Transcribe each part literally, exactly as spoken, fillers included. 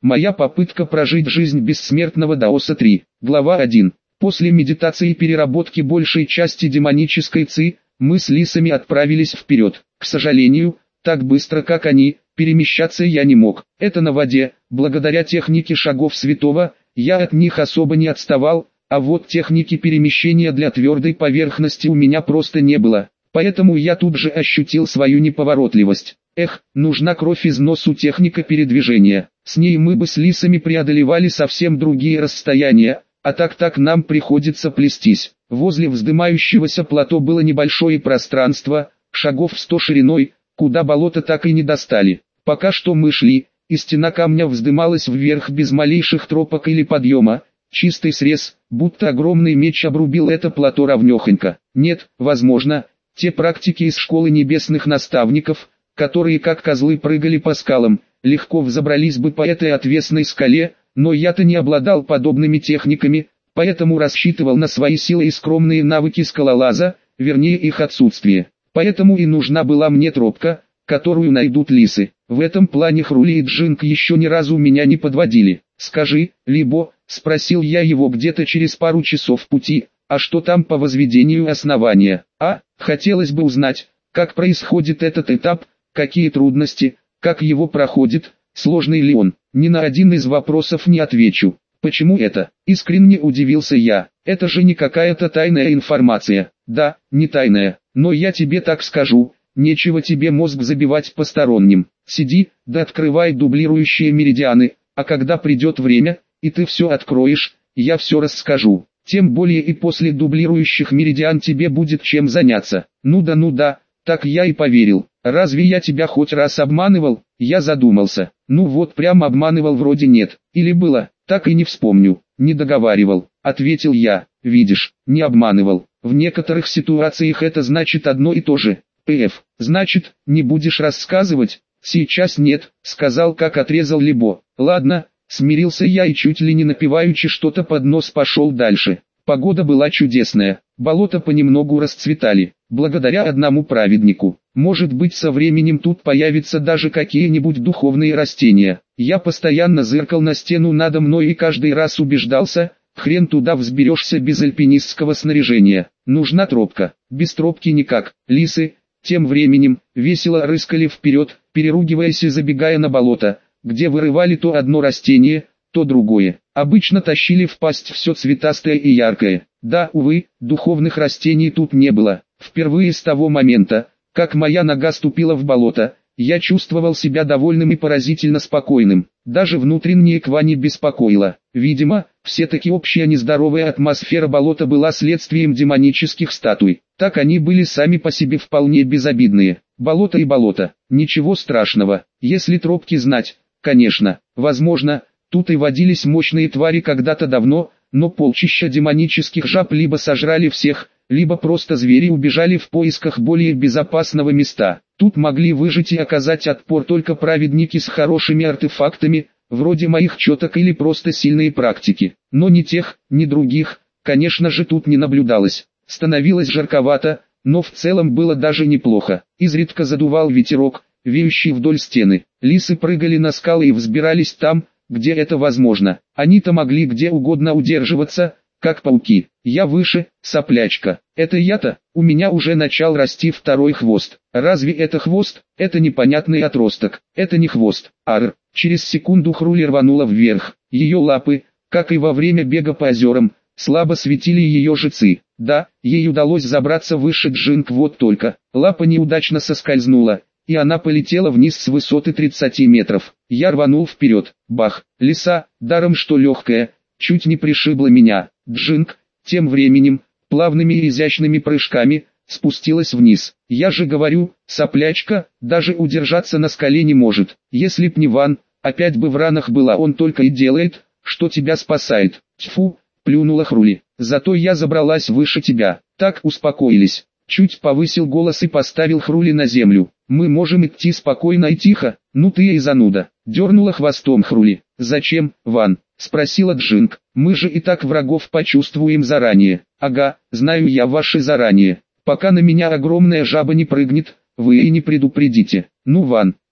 Моя попытка прожить жизнь бессмертного даоса три. Глава один. После медитации и переработки большей части демонической ци, мы с лисами отправились вперед. К сожалению, так быстро как они, перемещаться я не мог. Это на воде, благодаря технике шагов святого, я от них особо не отставал, а вот техники перемещения для твердой поверхности у меня просто не было. Поэтому я тут же ощутил свою неповоротливость. Эх, нужна кровь из носу техника передвижения. С ней мы бы с лисами преодолевали совсем другие расстояния, а так-так нам приходится плестись. Возле вздымающегося плато было небольшое пространство, шагов в сто шириной, куда болото так и не достали. Пока что мы шли, и стена камня вздымалась вверх без малейших тропок или подъема, чистый срез, будто огромный меч обрубил это плато ровнёхонько. Нет, возможно, те практики из школы небесных наставников, которые как козлы прыгали по скалам, легко взобрались бы по этой отвесной скале, но я-то не обладал подобными техниками, поэтому рассчитывал на свои силы и скромные навыки скалолаза, вернее их отсутствие. Поэтому и нужна была мне тропка, которую найдут лисы. В этом плане Хрули и Джинк еще ни разу меня не подводили. «Скажи, Либо», — спросил я его где-то через пару часов пути, «а что там по возведению основания?» «А, хотелось бы узнать, как происходит этот этап, какие трудности, как его проходит, сложный ли он?» Ни на один из вопросов не отвечу. «Почему это?» — искренне удивился я. «Это же не какая-то тайная информация». «Да, не тайная, но я тебе так скажу, нечего тебе мозг забивать посторонним. Сиди, да открывай дублирующие меридианы, а когда придет время, и ты все откроешь, я все расскажу. Тем более и после дублирующих меридиан тебе будет чем заняться». «Ну да, ну да, так я и поверил. Разве я тебя хоть раз обманывал?» Я задумался. «Ну вот прям обманывал вроде нет. Или было, так и не вспомню». «Не договаривал», — ответил я. «Видишь, не обманывал. В некоторых ситуациях это значит одно и то же. Пф, значит, не будешь рассказывать?» «Сейчас нет», — сказал, как отрезал Либо. «Ладно», — смирился я и чуть ли не напеваючи что-то под нос пошел дальше. Погода была чудесная, болота понемногу расцветали, благодаря одному праведнику. Может быть, со временем тут появятся даже какие-нибудь духовные растения. Я постоянно зыркал на стену надо мной и каждый раз убеждался, хрен туда взберешься без альпинистского снаряжения. Нужна тропка, без тропки никак. Лисы, тем временем, весело рыскали вперед, переругиваясь и забегая на болото, где вырывали то одно растение, то другое. Обычно тащили в пасть все цветастое и яркое. Да, увы, духовных растений тут не было. Впервые с того момента, как моя нога ступила в болото, я чувствовал себя довольным и поразительно спокойным. Даже внутреннее ква не беспокоило. Видимо, все-таки общая нездоровая атмосфера болота была следствием демонических статуй. Так они были сами по себе вполне безобидные. Болото и болото. Ничего страшного. Если тропки знать, конечно, возможно, тут и водились мощные твари когда-то давно, но полчища демонических жаб либо сожрали всех, либо просто звери убежали в поисках более безопасного места. Тут могли выжить и оказать отпор только праведники с хорошими артефактами, вроде моих четок или просто сильные практики. Но ни тех, ни других, конечно же, тут не наблюдалось. Становилось жарковато, но в целом было даже неплохо. Изредка задувал ветерок, веющий вдоль стены. Лисы прыгали на скалы и взбирались там, где это возможно. Они-то могли где угодно удерживаться, как пауки. Я выше, соплячка. Это я-то, у меня уже начал расти второй хвост. Разве это хвост? Это непонятный отросток. Это не хвост. Арр. Через секунду Хрули рванула вверх. Ее лапы, как и во время бега по озерам, слабо светили ее жицы. Да, ей удалось забраться выше Джинк, вот только. Лапа неудачно соскользнула, и она полетела вниз с высоты тридцати метров. Я рванул вперед. Бах. Лиса, даром что легкая, чуть не пришибла меня. Джинк, тем временем, плавными и изящными прыжками, спустилась вниз. Я же говорю, соплячка, даже удержаться на скале не может. Если б не Ван, опять бы в ранах была, он только и делает, что тебя спасает. Тьфу, плюнула Хрули. Зато я забралась выше тебя. Так, успокоились. Чуть повысил голос и поставил Хрули на землю. Мы можем идти спокойно и тихо. Ну ты и зануда. Дернула хвостом Хрули. Зачем, Ван? Спросила Джинк. Мы же и так врагов почувствуем заранее. Ага, знаю я ваши заранее. Пока на меня огромная жаба не прыгнет, вы и не предупредите. Ну Ван,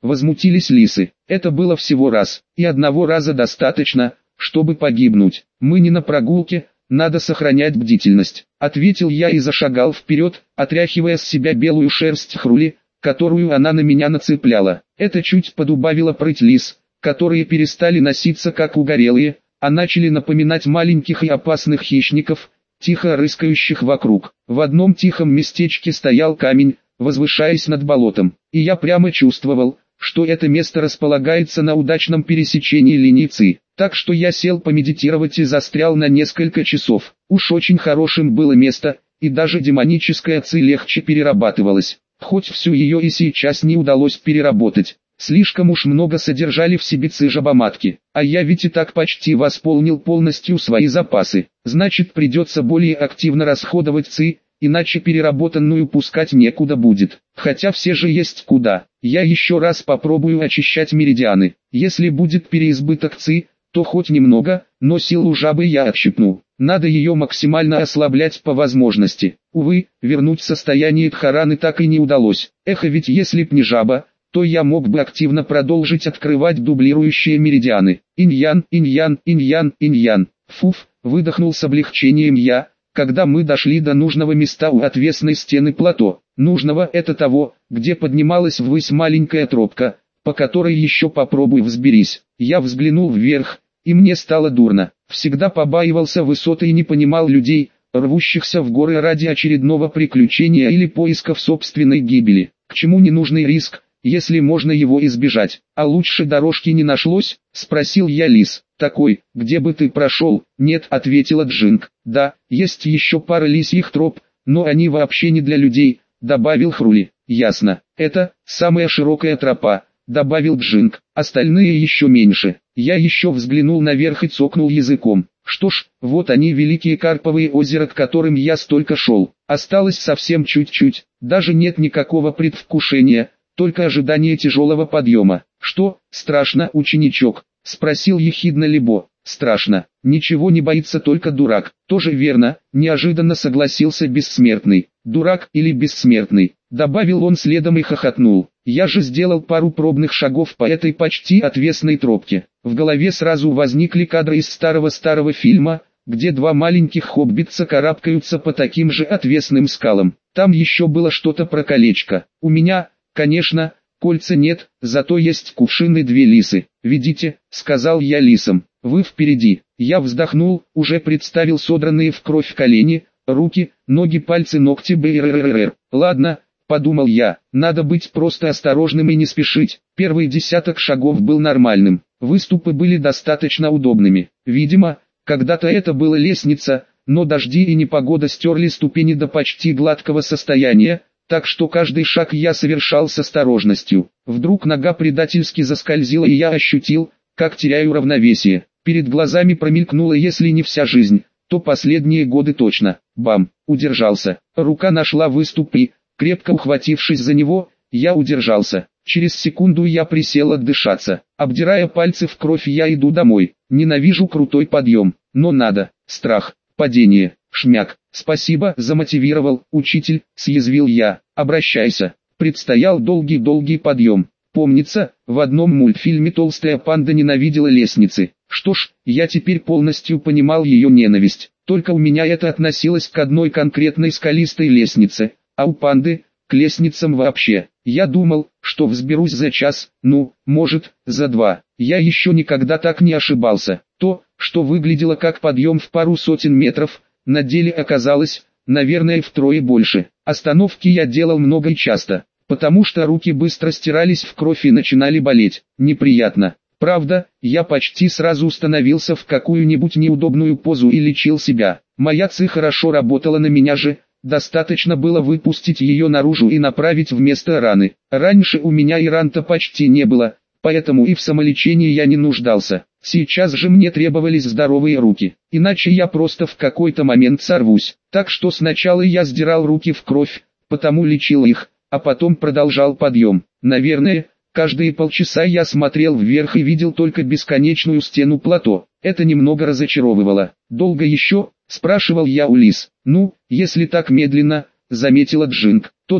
Возмутились лисы. Это было всего раз, и одного раза достаточно, чтобы погибнуть. Мы не на прогулке, надо сохранять бдительность. Ответил я и зашагал вперед, отряхивая с себя белую шерсть Хрули, которую она на меня нацепляла. Это чуть подубавило прыть лис, которые перестали носиться как угорелые, а начали напоминать маленьких и опасных хищников, тихо рыскающих вокруг. В одном тихом местечке стоял камень, возвышаясь над болотом, и я прямо чувствовал, что это место располагается на удачном пересечении линии ЦИ. Так что я сел помедитировать и застрял на несколько часов. Уж очень хорошим было место, и даже демоническая ЦИ легче перерабатывалась, хоть всю ее и сейчас не удалось переработать. Слишком уж много содержали в себе ЦИ жабоматки, а я ведь и так почти восполнил полностью свои запасы. Значит, придется более активно расходовать ЦИ, иначе переработанную пускать некуда будет. Хотя все же есть куда. Я еще раз попробую очищать меридианы. Если будет переизбыток ЦИ, то хоть немного, но силу жабы я отщипну. Надо ее максимально ослаблять по возможности. Увы, вернуть состояние Дхараны так и не удалось. Эх, ведь если б не жаба, то я мог бы активно продолжить открывать дублирующие меридианы. Инь-ян, инь-ян, инь-ян, инь-ян. Фуф, выдохнул с облегчением я, когда мы дошли до нужного места у отвесной стены плато. Нужного — это того, где поднималась ввысь маленькая тропка, по которой еще попробуй взберись. Я взглянул вверх, и мне стало дурно. Всегда побаивался высоты и не понимал людей, рвущихся в горы ради очередного приключения или поисков собственной гибели. К чему ненужный риск, если можно его избежать? А лучше дорожки не нашлось? Спросил я лис. Такой, где бы ты прошел? Нет, ответила Джинг. Да, есть еще пара лисьих троп, но они вообще не для людей, добавил Хрули. Ясно, это самая широкая тропа, добавил Джинг. Остальные еще меньше. Я еще взглянул наверх и цокнул языком. Что ж, вот они, великие карповые озера, к которым я столько шел. Осталось совсем чуть-чуть, даже нет никакого предвкушения, только ожидание тяжелого подъема. Что, страшно, ученичок? Спросил ехидно Либо. Страшно, ничего не боится только дурак. Тоже верно, неожиданно согласился бессмертный. Дурак или бессмертный, добавил он следом и хохотнул. Я же сделал пару пробных шагов по этой почти отвесной тропке. В голове сразу возникли кадры из старого-старого фильма, где два маленьких хоббитца карабкаются по таким же отвесным скалам. Там еще было что-то про колечко. У меня, конечно, кольца нет, зато есть кувшин и две лисы. «Ведите», — сказал я лисам, — «вы впереди». Я вздохнул, уже представил содранные в кровь колени, руки, ноги, пальцы, ногти, бррррррр. Ладно, подумал я, надо быть просто осторожным и не спешить. Первый десяток шагов был нормальным, выступы были достаточно удобными. Видимо, когда-то это была лестница, но дожди и непогода стерли ступени до почти гладкого состояния, так что каждый шаг я совершал с осторожностью. Вдруг нога предательски заскользила, и я ощутил, как теряю равновесие. Перед глазами промелькнула, если не вся жизнь, то последние годы точно. Бам! Удержался. Рука нашла выступ и, крепко ухватившись за него, я удержался. Через секунду я присел отдышаться. Обдирая пальцы в кровь, я иду домой. Ненавижу крутой подъем, но надо. Страх, падение, шмяк. Спасибо, замотивировал, учитель, съязвил я. Обращайся. Предстоял долгий-долгий подъем. Помнится, в одном мультфильме толстая панда ненавидела лестницы. Что ж, я теперь полностью понимал ее ненависть. Только у меня это относилось к одной конкретной скалистой лестнице, а у панды — к лестницам вообще. Я думал, что взберусь за час, ну, может, за два. Я еще никогда так не ошибался. То, что выглядело как подъем в пару сотен метров, на деле оказалось, наверное, втрое больше. Остановки я делал много и часто, потому что руки быстро стирались в кровь и начинали болеть. Неприятно. Правда, я почти сразу установился в какую-нибудь неудобную позу и лечил себя. Моя ЦИ хорошо работала на меня же, достаточно было выпустить ее наружу и направить в место раны. Раньше у меня и ран-то почти не было, поэтому и в самолечении я не нуждался. Сейчас же мне требовались здоровые руки, иначе я просто в какой-то момент сорвусь. Так что сначала я сдирал руки в кровь, потому лечил их, а потом продолжал подъем. Наверное, каждые полчаса я смотрел вверх и видел только бесконечную стену плато. Это немного разочаровывало. «Долго еще?» – спрашивал я у лис. «Ну, если так медленно», – заметила Джинг, – «то да».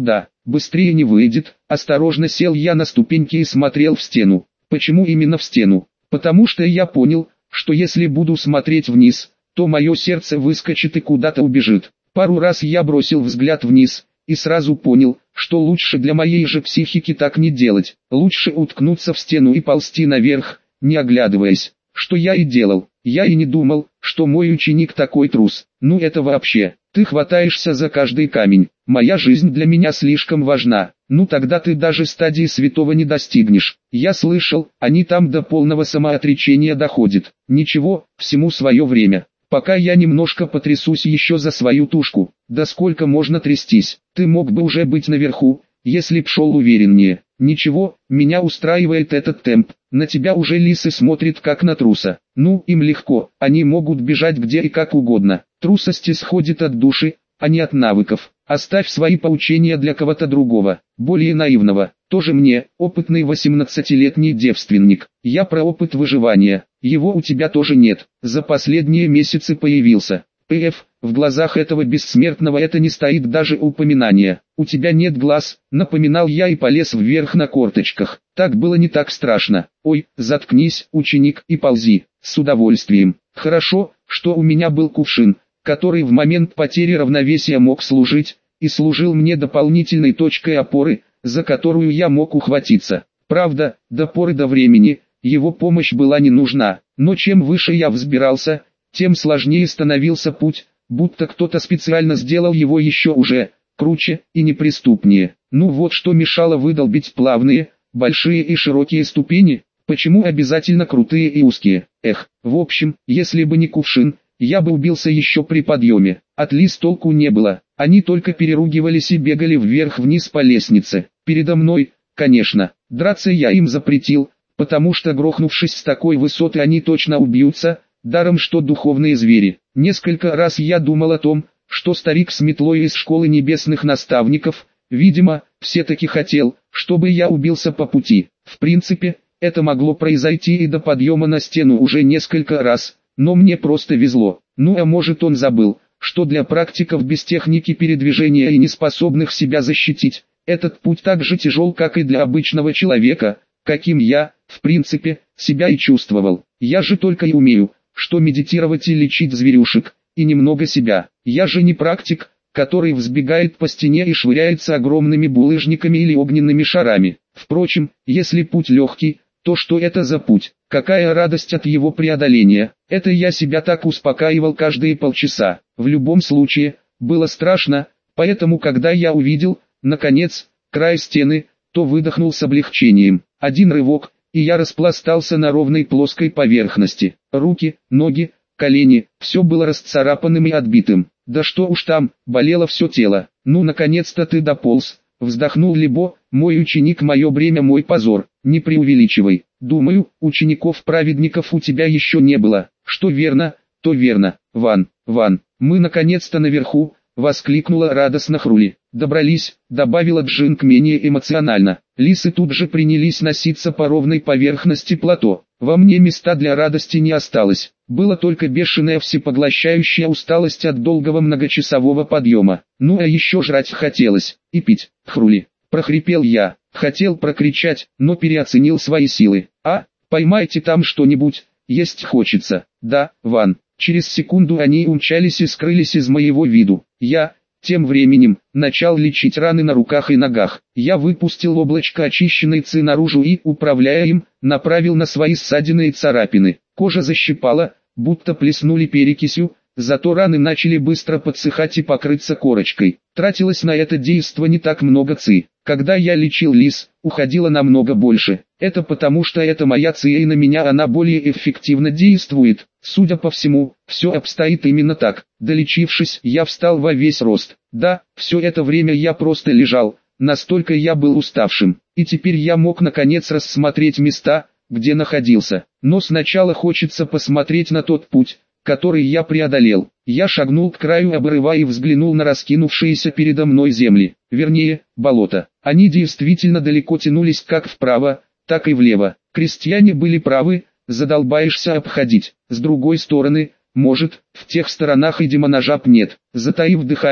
быстрее не выйдет. Осторожно сел я на ступеньки и смотрел в стену. Почему именно в стену? Потому что я понял, что если буду смотреть вниз, то мое сердце выскочит и куда-то убежит. Пару раз я бросил взгляд вниз, и сразу понял, что лучше для моей же психики так не делать. Лучше уткнуться в стену и ползти наверх, не оглядываясь. Что я и делал. Я и не думал, что мой ученик такой трус. Ну это вообще, ты хватаешься за каждый камень. Моя жизнь для меня слишком важна. Ну тогда ты даже стадии святого не достигнешь. Я слышал, они там до полного самоотречения доходят. Ничего, всему свое время. Пока я немножко потрясусь еще за свою тушку. Да сколько можно трястись? Ты мог бы уже быть наверху, если б шел увереннее. Ничего, меня устраивает этот темп. На тебя уже лисы смотрят как на труса. Ну, им легко, они могут бежать где и как угодно. Трусость исходит от души, а не от навыков. Оставь свои поучения для кого-то другого, более наивного. Тоже мне, опытный восемнадцатилетний девственник. Я про опыт выживания. Его у тебя тоже нет. За последние месяцы появился. Пф, в глазах этого бессмертного это не стоит даже упоминания. У тебя нет глаз, напоминал я и полез вверх на корточках. Так было не так страшно. Ой, заткнись, ученик, и ползи. С удовольствием. Хорошо, что у меня был кувшин, который в момент потери равновесия мог служить, и служил мне дополнительной точкой опоры, за которую я мог ухватиться. Правда, до поры до времени, его помощь была не нужна, но чем выше я взбирался, тем сложнее становился путь, будто кто-то специально сделал его еще уже круче и неприступнее. Ну вот что мешало выдолбить плавные, большие и широкие ступени, почему обязательно крутые и узкие? Эх, в общем, если бы не кувшин, я бы убился еще при подъеме. От лис толку не было, они только переругивались и бегали вверх-вниз по лестнице. Передо мной, конечно, драться я им запретил, потому что грохнувшись с такой высоты они точно убьются, даром что духовные звери. Несколько раз я думал о том, что старик с метлой из школы небесных наставников, видимо, все-таки хотел, чтобы я убился по пути. В принципе, это могло произойти и до подъема на стену уже несколько раз, но мне просто везло. Ну а может он забыл, что для практиков без техники передвижения и неспособных себя защитить, этот путь так же тяжел, как и для обычного человека, каким я, в принципе, себя и чувствовал. Я же только и умею, что медитировать и лечить зверюшек, и немного себя. Я же не практик, который взбегает по стене и швыряется огромными булыжниками или огненными шарами. Впрочем, если путь легкий, то что это за путь? Какая радость от его преодоления? Это я себя так успокаивал каждые полчаса. В любом случае, было страшно, поэтому когда я увидел, наконец, край стены, то выдохнул с облегчением. Один рывок, и я распластался на ровной плоской поверхности. Руки, ноги, колени, все было расцарапанным и отбитым. Да что уж там, болело все тело. Ну наконец-то ты дополз, вздохнул Либо, мой ученик, мое бремя, мой позор. Не преувеличивай. Думаю, учеников-праведников у тебя еще не было. Что верно, то верно. Ван, Ван, мы наконец-то наверху, воскликнула радостно Хрули. Добрались, добавила Джинк менее эмоционально. Лисы тут же принялись носиться по ровной поверхности плато. Во мне места для радости не осталось. Было только бешеная всепоглощающая усталость от долгого многочасового подъема. Ну а еще жрать хотелось. И пить. Хрули, прохрипел я. Хотел прокричать, но переоценил свои силы. А, поймайте там что-нибудь, есть хочется. Да, Ван. Через секунду они умчались и скрылись из моего виду. Я, тем временем, начал лечить раны на руках и ногах. Я выпустил облачко очищенной ци наружу и, управляя им, направил на свои ссадины и царапины. Кожа защипала, будто плеснули перекисью, зато раны начали быстро подсыхать и покрыться корочкой. Тратилось на это действо не так много ци. Когда я лечил лис, уходило намного больше. Это потому, что это моя ци, и на меня она более эффективно действует. Судя по всему, все обстоит именно так. Долечившись, я встал во весь рост. Да, все это время я просто лежал, настолько я был уставшим. И теперь я мог наконец рассмотреть места, где находился. Но сначала хочется посмотреть на тот путь, который я преодолел. Я шагнул к краю обрыва и взглянул на раскинувшиеся передо мной земли, вернее, болото. Они действительно далеко тянулись как вправо, так и влево. Крестьяне были правы, задолбаешься обходить. С другой стороны, может, в тех сторонах и демоножаб нет. Затаив дыхание,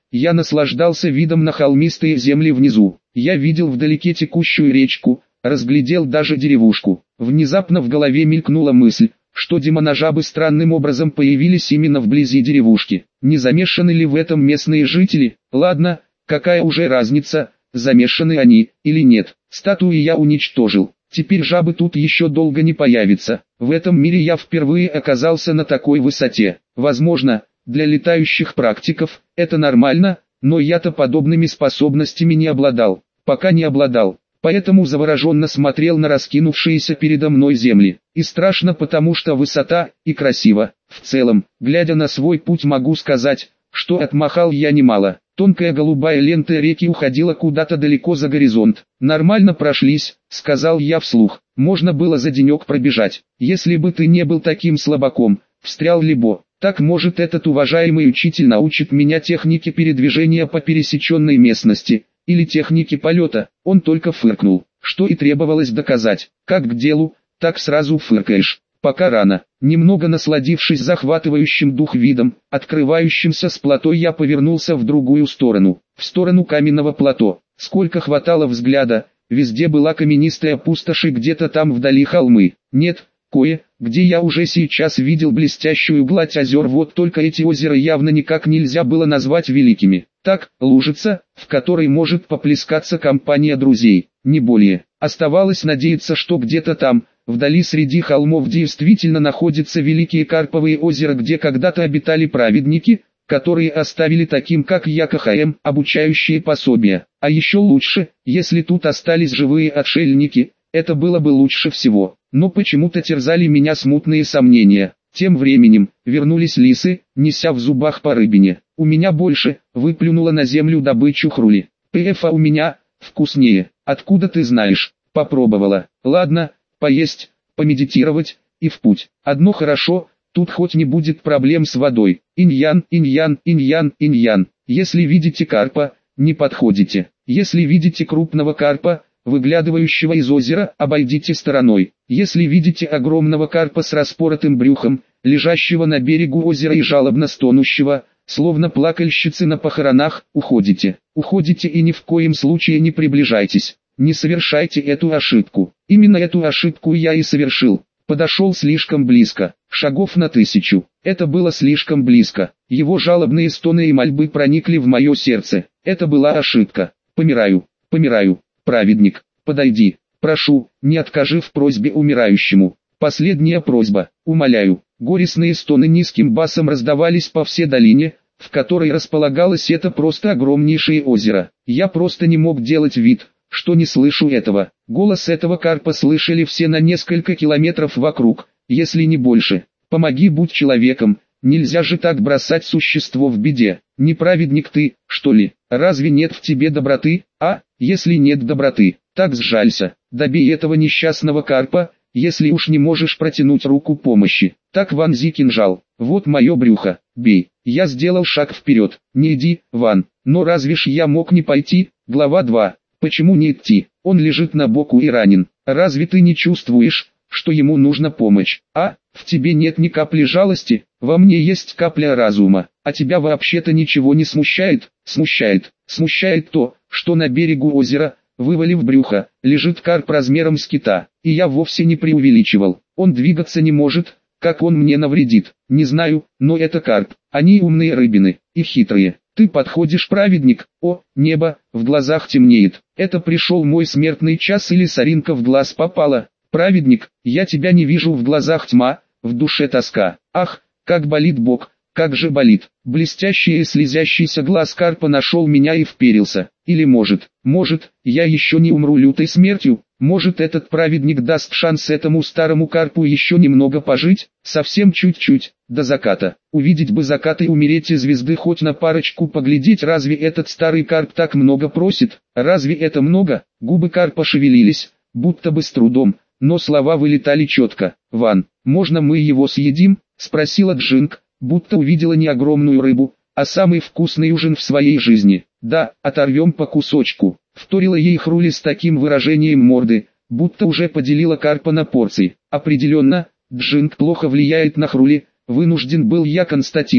Я наслаждался видом на холмистые земли внизу. Я видел вдалеке текущую речку, разглядел даже деревушку. Внезапно в голове мелькнула мысль, что демоножабы странным образом появились именно вблизи деревушки. Не замешаны ли в этом местные жители? Ладно, какая уже разница, замешаны они или нет. Статуи я уничтожил. Теперь жабы тут еще долго не появятся. В этом мире я впервые оказался на такой высоте. Возможно, для летающих практиков это нормально, но я-то подобными способностями не обладал. Пока не обладал. Поэтому завороженно смотрел на раскинувшиеся передо мной земли. И страшно, потому что высота, и красиво. В целом, глядя на свой путь, могу сказать, что отмахал я немало. Тонкая голубая лента реки уходила куда-то далеко за горизонт. «Нормально прошлись», — сказал я вслух. «Можно было за денек пробежать. Если бы ты не был таким слабаком», — встрял Либо. «Так, может, этот уважаемый учитель научит меня технике передвижения по пересеченной местности, или технике полета». Он только фыркнул, что и требовалось доказать. Как к делу, так сразу фыркаешь. Пока рано. Немного насладившись захватывающим дух видом, открывающимся с плато, я повернулся в другую сторону, в сторону каменного плато. Сколько хватало взгляда, везде была каменистая пустошь и где-то там вдали холмы. Нет, кое, где я уже сейчас видел блестящую гладь озер, вот только эти озера явно никак нельзя было назвать великими. Так, лужица, в которой может поплескаться компания друзей, не более. Оставалось надеяться, что где-то там, вдали среди холмов, действительно находятся великие карповые озера, где когда-то обитали праведники, которые оставили таким, как я, КХМ, обучающие пособия. А еще лучше, если тут остались живые отшельники, это было бы лучше всего. Но почему-то терзали меня смутные сомнения. Тем временем, вернулись лисы, неся в зубах по рыбине. У меня больше, выплюнула на землю добычу хрули. ПФ, а у меня, вкуснее. Откуда ты знаешь? Попробовала. Ладно, поесть, помедитировать, и в путь. Одно хорошо, тут хоть не будет проблем с водой. Иньян, иньян, иньян, иньян. Если видите карпа, не подходите. Если видите крупного карпа, выглядывающего из озера, обойдите стороной. Если видите огромного карпа с распоротым брюхом, лежащего на берегу озера и жалобно стонущего, словно плакальщицы на похоронах, уходите. Уходите и ни в коем случае не приближайтесь. Не совершайте эту ошибку. Именно эту ошибку я и совершил. Подошел слишком близко, шагов на тысячу. Это было слишком близко. Его жалобные стоны и мольбы проникли в мое сердце. Это была ошибка. Помираю, помираю. Праведник, подойди. Прошу, не откажи в просьбе умирающему. Последняя просьба, умоляю. Горестные стоны низким басом раздавались по всей долине, в которой располагалось это просто огромнейшее озеро. Я просто не мог делать вид, что не слышу этого. Голос этого карпа слышали все на несколько километров вокруг, если не больше. Помоги, будь человеком, нельзя же так бросать существо в беде. Не праведник ты, что ли? Разве нет в тебе доброты? А, если нет доброты, так сжалься, добей этого несчастного карпа, если уж не можешь протянуть руку помощи. Так вонзи кинжал, вот мое брюхо, бей. Я сделал шаг вперед. Не иди, Ван, но разве ж я мог не пойти? Глава два. Почему не идти? Он лежит на боку и ранен. Разве ты не чувствуешь, что ему нужна помощь? А, в тебе нет ни капли жалости, во мне есть капля разума. А тебя вообще-то ничего не смущает? Смущает. Смущает то, что на берегу озера, вывалив брюхо, лежит карп размером с кита. И я вовсе не преувеличивал. Он двигаться не может, как он мне навредит. Не знаю, но это карп. Они умные рыбины, и хитрые. Ты подходишь, праведник. О, небо, в глазах темнеет. Это пришел мой смертный час или соринка в глаз попала? Праведник, я тебя не вижу, в глазах тьма, в душе тоска. Ах, как болит бок, как же болит. Блестящий и слезящийся глаз карпа нашел меня и вперился. Или может, может, я еще не умру лютой смертью? Может, этот праведник даст шанс этому старому карпу еще немного пожить? Совсем чуть-чуть, до заката. Увидеть бы закат и умереть, и звезды хоть на парочку поглядеть. Разве этот старый карп так много просит? Разве это много? Губы карпа шевелились, будто бы с трудом, но слова вылетали четко. «Ван, можно мы его съедим?» — спросила Джинг, будто увидела не огромную рыбу, а самый вкусный ужин в своей жизни. «Да, оторвем по кусочку», — вторила ей Хрули с таким выражением морды, будто уже поделила карпа на порции. Определенно, Джинг плохо влияет на Хрули, вынужден был я констатировать.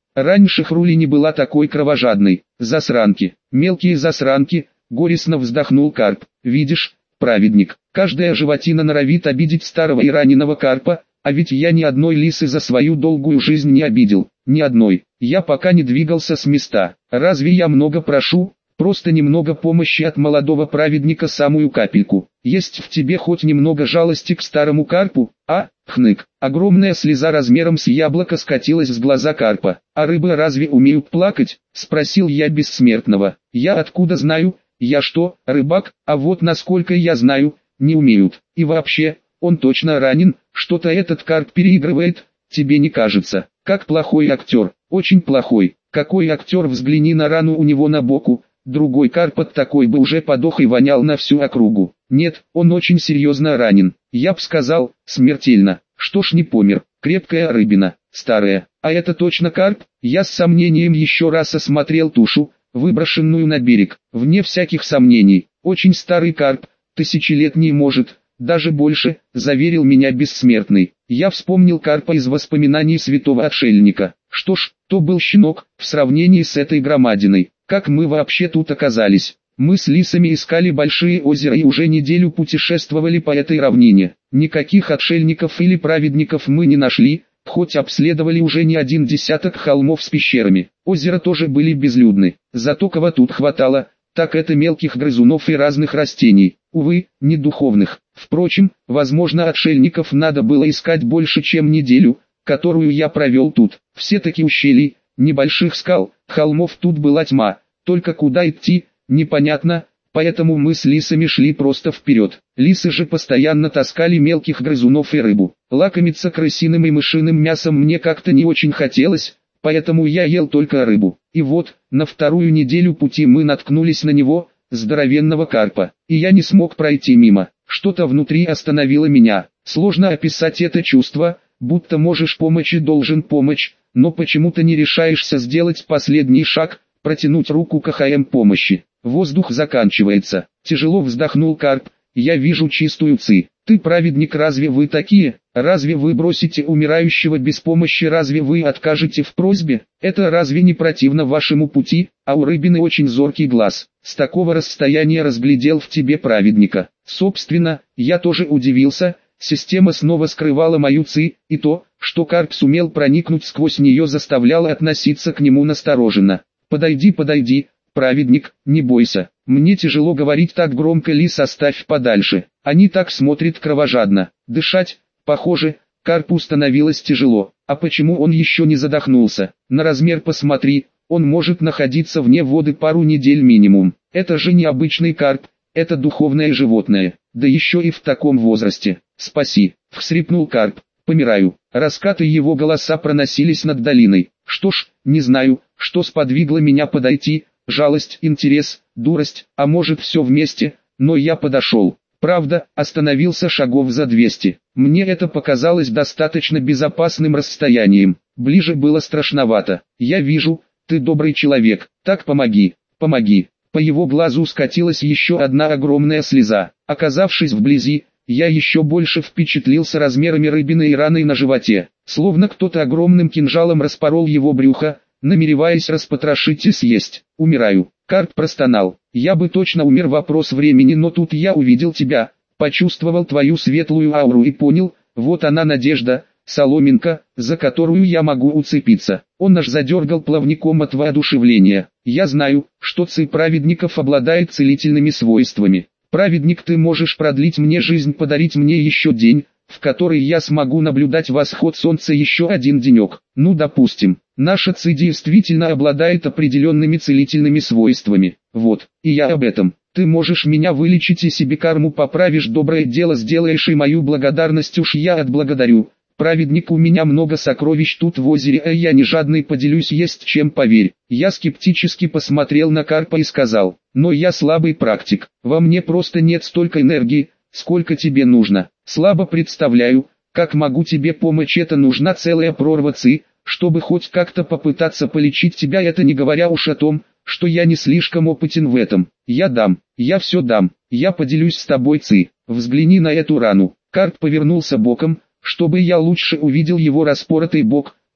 Раньше Хрули не была такой кровожадной. Засранки, мелкие засранки, горестно вздохнул Карп. Видишь, праведник, каждая животина норовит обидеть старого и раненого Карпа, а ведь я ни одной лисы за свою долгую жизнь не обидел, ни одной. Я пока не двигался с места. Разве я много прошу? Просто немного помощи от молодого праведника, самую капельку. Есть в тебе хоть немного жалости к старому Карпу? А, хнык. Огромная слеза размером с яблоко скатилась с глаза Карпа. А рыбы разве умеют плакать? Спросил я бессмертного. Я откуда знаю? Я что, рыбак? А вот насколько я знаю, не умеют. И вообще, он точно ранен, что-то этот Карп переигрывает, тебе не кажется? Как плохой актер, очень плохой. Какой актер, взгляни на рану у него на боку. Другой Карп от такой бы уже подох и вонял на всю округу. Нет, он очень серьезно ранен. Я б сказал, смертельно. Что ж не помер, крепкая рыбина, старая. А это точно Карп? Я с сомнением еще раз осмотрел тушу, выброшенную на берег. Вне всяких сомнений, очень старый Карп, тысячелетний может, даже больше, заверил меня бессмертный. Я вспомнил Карпа из воспоминаний святого отшельника. Что ж, то был щенок, в сравнении с этой громадиной. Как мы вообще тут оказались? Мы с лисами искали большие озера и уже неделю путешествовали по этой равнине. Никаких отшельников или праведников мы не нашли, хоть обследовали уже не один десяток холмов с пещерами. Озера тоже были безлюдны. Зато кого тут хватало, так это мелких грызунов и разных растений. Увы, не духовных. Впрочем, возможно, отшельников надо было искать больше, чем неделю, которую я провел тут. Все-таки ущелий, небольших скал, холмов тут была тьма, только куда идти, непонятно, поэтому мы с лисами шли просто вперед. Лисы же постоянно таскали мелких грызунов и рыбу. Лакомиться крысиным и мышиным мясом мне как-то не очень хотелось, поэтому я ел только рыбу. И вот, на вторую неделю пути мы наткнулись на него, здоровенного Карпа, и я не смог пройти мимо. Что-то внутри остановило меня. Сложно описать это чувство, будто можешь помочь и должен помочь, но почему-то не решаешься сделать последний шаг, протянуть руку к АХМ помощи. Воздух заканчивается. Тяжело вздохнул Карп. Я вижу чистую ци. Ты праведник, разве вы такие? Разве вы бросите умирающего без помощи? Разве вы откажете в просьбе? Это разве не противно вашему пути? А у рыбины очень зоркий глаз. С такого расстояния разглядел в тебе праведника. Собственно, я тоже удивился. Система снова скрывала мою ци, и то, что Карп сумел проникнуть сквозь нее, заставляло относиться к нему настороженно. «Подойди, подойди, праведник, не бойся, мне тяжело говорить так громко, лис, оставь подальше, они так смотрят кровожадно, дышать, похоже, Карпу становилось тяжело, а почему он еще не задохнулся, на размер посмотри, он может находиться вне воды пару недель минимум, это же не обычный Карп, это духовное животное, да еще и в таком возрасте, спаси, всхрипнул Карп, помираю, раскаты его голоса проносились над долиной, что ж, не знаю, что сподвигло меня подойти, жалость, интерес, дурость, а может все вместе, но я подошел. Правда, остановился шагов за двести. Мне это показалось достаточно безопасным расстоянием. Ближе было страшновато. Я вижу, ты добрый человек, так помоги, помоги. По его глазу скатилась еще одна огромная слеза. Оказавшись вблизи, я еще больше впечатлился размерами рыбины и раной на животе. Словно кто-то огромным кинжалом распорол его брюхо, намереваясь распотрошить и съесть. Умираю. Карп простонал. Я бы точно умер, вопрос времени, но тут я увидел тебя, почувствовал твою светлую ауру и понял, вот она надежда, соломинка, за которую я могу уцепиться. Он аж задергал плавником от воодушевления. Я знаю, что ци праведников обладает целительными свойствами. Праведник, ты можешь продлить мне жизнь, подарить мне еще день, в который я смогу наблюдать восход солнца еще один денек. Ну допустим, наша ци действительно обладает определенными целительными свойствами. Вот, и я об этом. Ты можешь меня вылечить и себе карму поправишь, доброе дело сделаешь и мою благодарность уж я отблагодарю. Праведник, у меня много сокровищ тут в озере, а я не жадный, поделюсь, есть чем, поверь. Я скептически посмотрел на Карпа и сказал, но я слабый практик, во мне просто нет столько энергии, сколько тебе нужно. Слабо представляю, как могу тебе помочь, это нужна целая прорва ци, чтобы хоть как-то попытаться полечить тебя, это не говоря уж о том, что я не слишком опытен в этом. Я дам, я все дам, я поделюсь с тобой ци. Взгляни на эту рану. Карп повернулся боком, чтобы я лучше увидел его распоротый бок.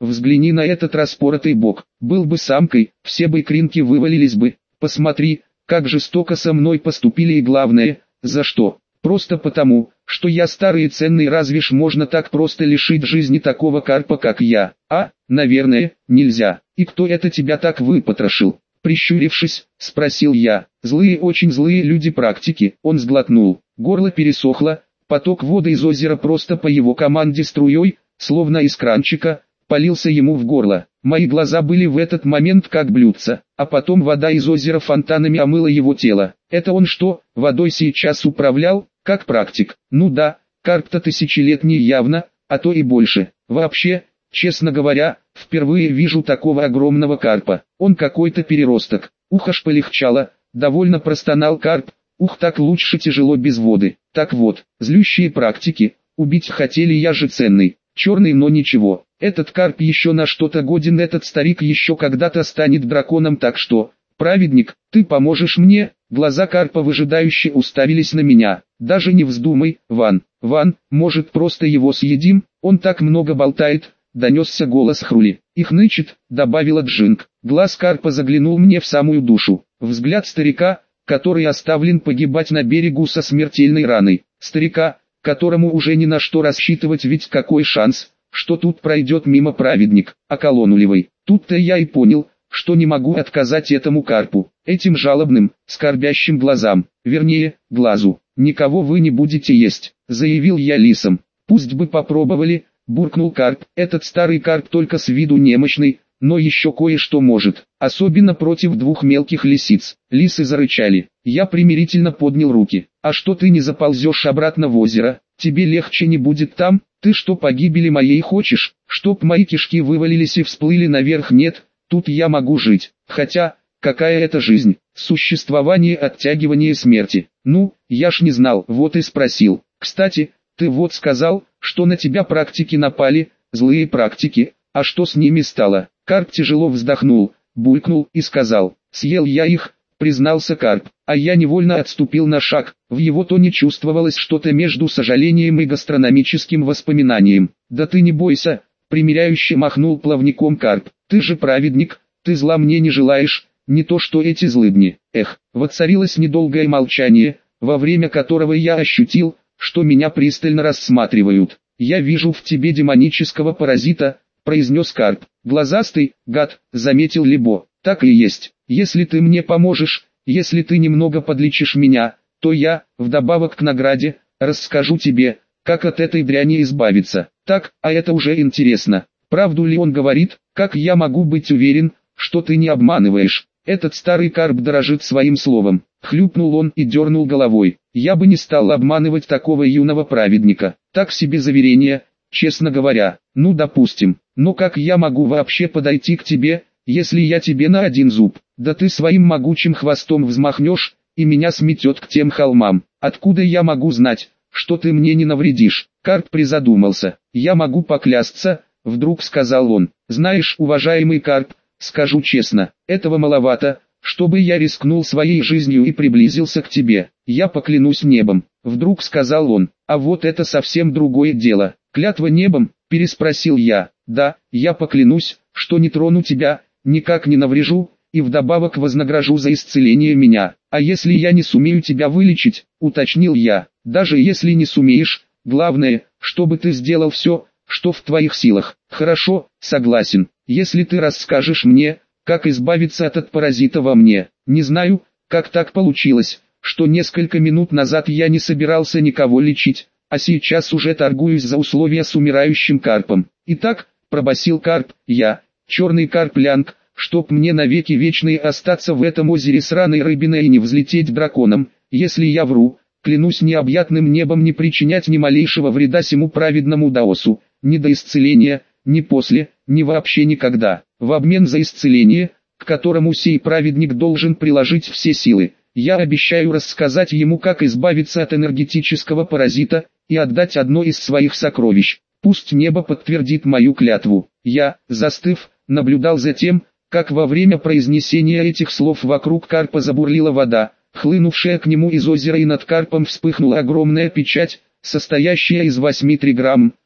взгляни на этот распоротый бок. Был бы самкой, все бы икринки вывалились бы. Посмотри, как жестоко со мной поступили и главное, за что. Просто потому, что я старый и ценный, разве ж можно так просто лишить жизни такого карпа, как я? А, наверное, нельзя. И кто это тебя так выпотрошил? Прищурившись, спросил я. Злые, очень злые люди практики. Он сглотнул. Горло пересохло, поток воды из озера просто по его команде струей, словно из кранчика, полился ему в горло. Мои глаза были в этот момент как блюдца, а потом вода из озера фонтанами омыла его тело. Это он что, водой сейчас управлял, как практик? Ну да, карп-то тысячелетний явно, а то и больше. Вообще, честно говоря, впервые вижу такого огромного карпа. Он какой-то переросток. Ух, аж полегчало, довольно простонал карп. Ух, так лучше тяжело без воды. Так вот, злющие практики, убить хотели, я же ценный. Черный, но ничего, этот карп еще на что-то годен, этот старик еще когда-то станет драконом, так что, праведник, ты поможешь мне? Глаза карпа выжидающе уставились на меня. Даже не вздумай, Ван. Ван, может, просто его съедим? Он так много болтает, донесся голос Хрули. И хнычет, добавила Джинг. Глаз карпа заглянул мне в самую душу. Взгляд старика, который оставлен погибать на берегу со смертельной раной. Старика, которому уже ни на что рассчитывать, ведь какой шанс, что тут пройдет мимо праведник, околонулевый. Тут-то я и понял, что не могу отказать этому карпу, этим жалобным, скорбящим глазам, вернее, глазу. «Никого вы не будете есть», — заявил я лисам. «Пусть бы попробовали», — буркнул карп. «Этот старый карп только с виду немощный, но еще кое-что может, особенно против двух мелких лисиц». Лисы зарычали. Я примирительно поднял руки. «А что ты не заползешь обратно в озеро? Тебе легче не будет там? Ты что, погибели моей хочешь? Чтоб мои кишки вывалились и всплыли наверх? Нет, тут я могу жить. Хотя, какая это жизнь? Существование, оттягивание смерти. Ну, я ж не знал, вот и спросил. Кстати, ты вот сказал, что на тебя практики напали, злые практики, а что с ними стало?» Карп тяжело вздохнул, булькнул и сказал: «Съел я их», признался карп, а я невольно отступил на шаг. В его тоне чувствовалось что-то между сожалением и гастрономическим воспоминанием. «Да ты не бойся», примиряюще махнул плавником карп, «ты же праведник, ты зла мне не желаешь, не то что эти злыдни». Эх, воцарилось недолгое молчание, во время которого я ощутил, что меня пристально рассматривают. «Я вижу в тебе демонического паразита», произнес карп. «Глазастый, гад», заметил Либо. «Так и есть. Если ты мне поможешь, если ты немного подлечишь меня, то я, вдобавок к награде, расскажу тебе, как от этой дряни избавиться». «Так, а это уже интересно. Правду ли он говорит? Как я могу быть уверен, что ты не обманываешь?» «Этот старый карп дорожит своим словом», хлюпнул он и дернул головой. «Я бы не стал обманывать такого юного праведника. Так себе заверение, честно говоря. Ну, допустим. Но как я могу вообще подойти к тебе, если я тебе на один зуб? Да ты своим могучим хвостом взмахнешь, и меня сметет к тем холмам. Откуда я могу знать, что ты мне не навредишь?» Карп призадумался. «Я могу поклясться», вдруг сказал он. «Знаешь, уважаемый карп, скажу честно, этого маловато, чтобы я рискнул своей жизнью и приблизился к тебе. Я поклянусь небом», вдруг сказал он. «А вот это совсем другое дело». «Клятва небом?» переспросил я. «Да, я поклянусь, что не трону тебя, никак не наврежу, и вдобавок вознагражу за исцеление меня. А если я не сумею тебя вылечить?» уточнил я. «Даже если не сумеешь, главное, чтобы ты сделал все, что в твоих силах». «Хорошо, согласен, если ты расскажешь мне, как избавиться от этого паразита во мне». Не знаю, как так получилось, что несколько минут назад я не собирался никого лечить, а сейчас уже торгуюсь за условия с умирающим карпом. «Итак», пробасил карп, «я, черный карп-лянг, чтоб мне навеки вечные остаться в этом озере сраной рыбиной и не взлететь драконом, если я вру, клянусь необъятным небом не причинять ни малейшего вреда сему праведному даосу, ни до исцеления, ни после, ни вообще никогда. В обмен за исцеление, к которому сей праведник должен приложить все силы, я обещаю рассказать ему, как избавиться от энергетического паразита, и отдать одно из своих сокровищ. Пусть небо подтвердит мою клятву». Я, застыв, наблюдал за тем, как во время произнесения этих слов вокруг карпа забурлила вода, хлынувшая к нему из озера, и над карпом вспыхнула огромная печать, состоящая из восьми триграмм,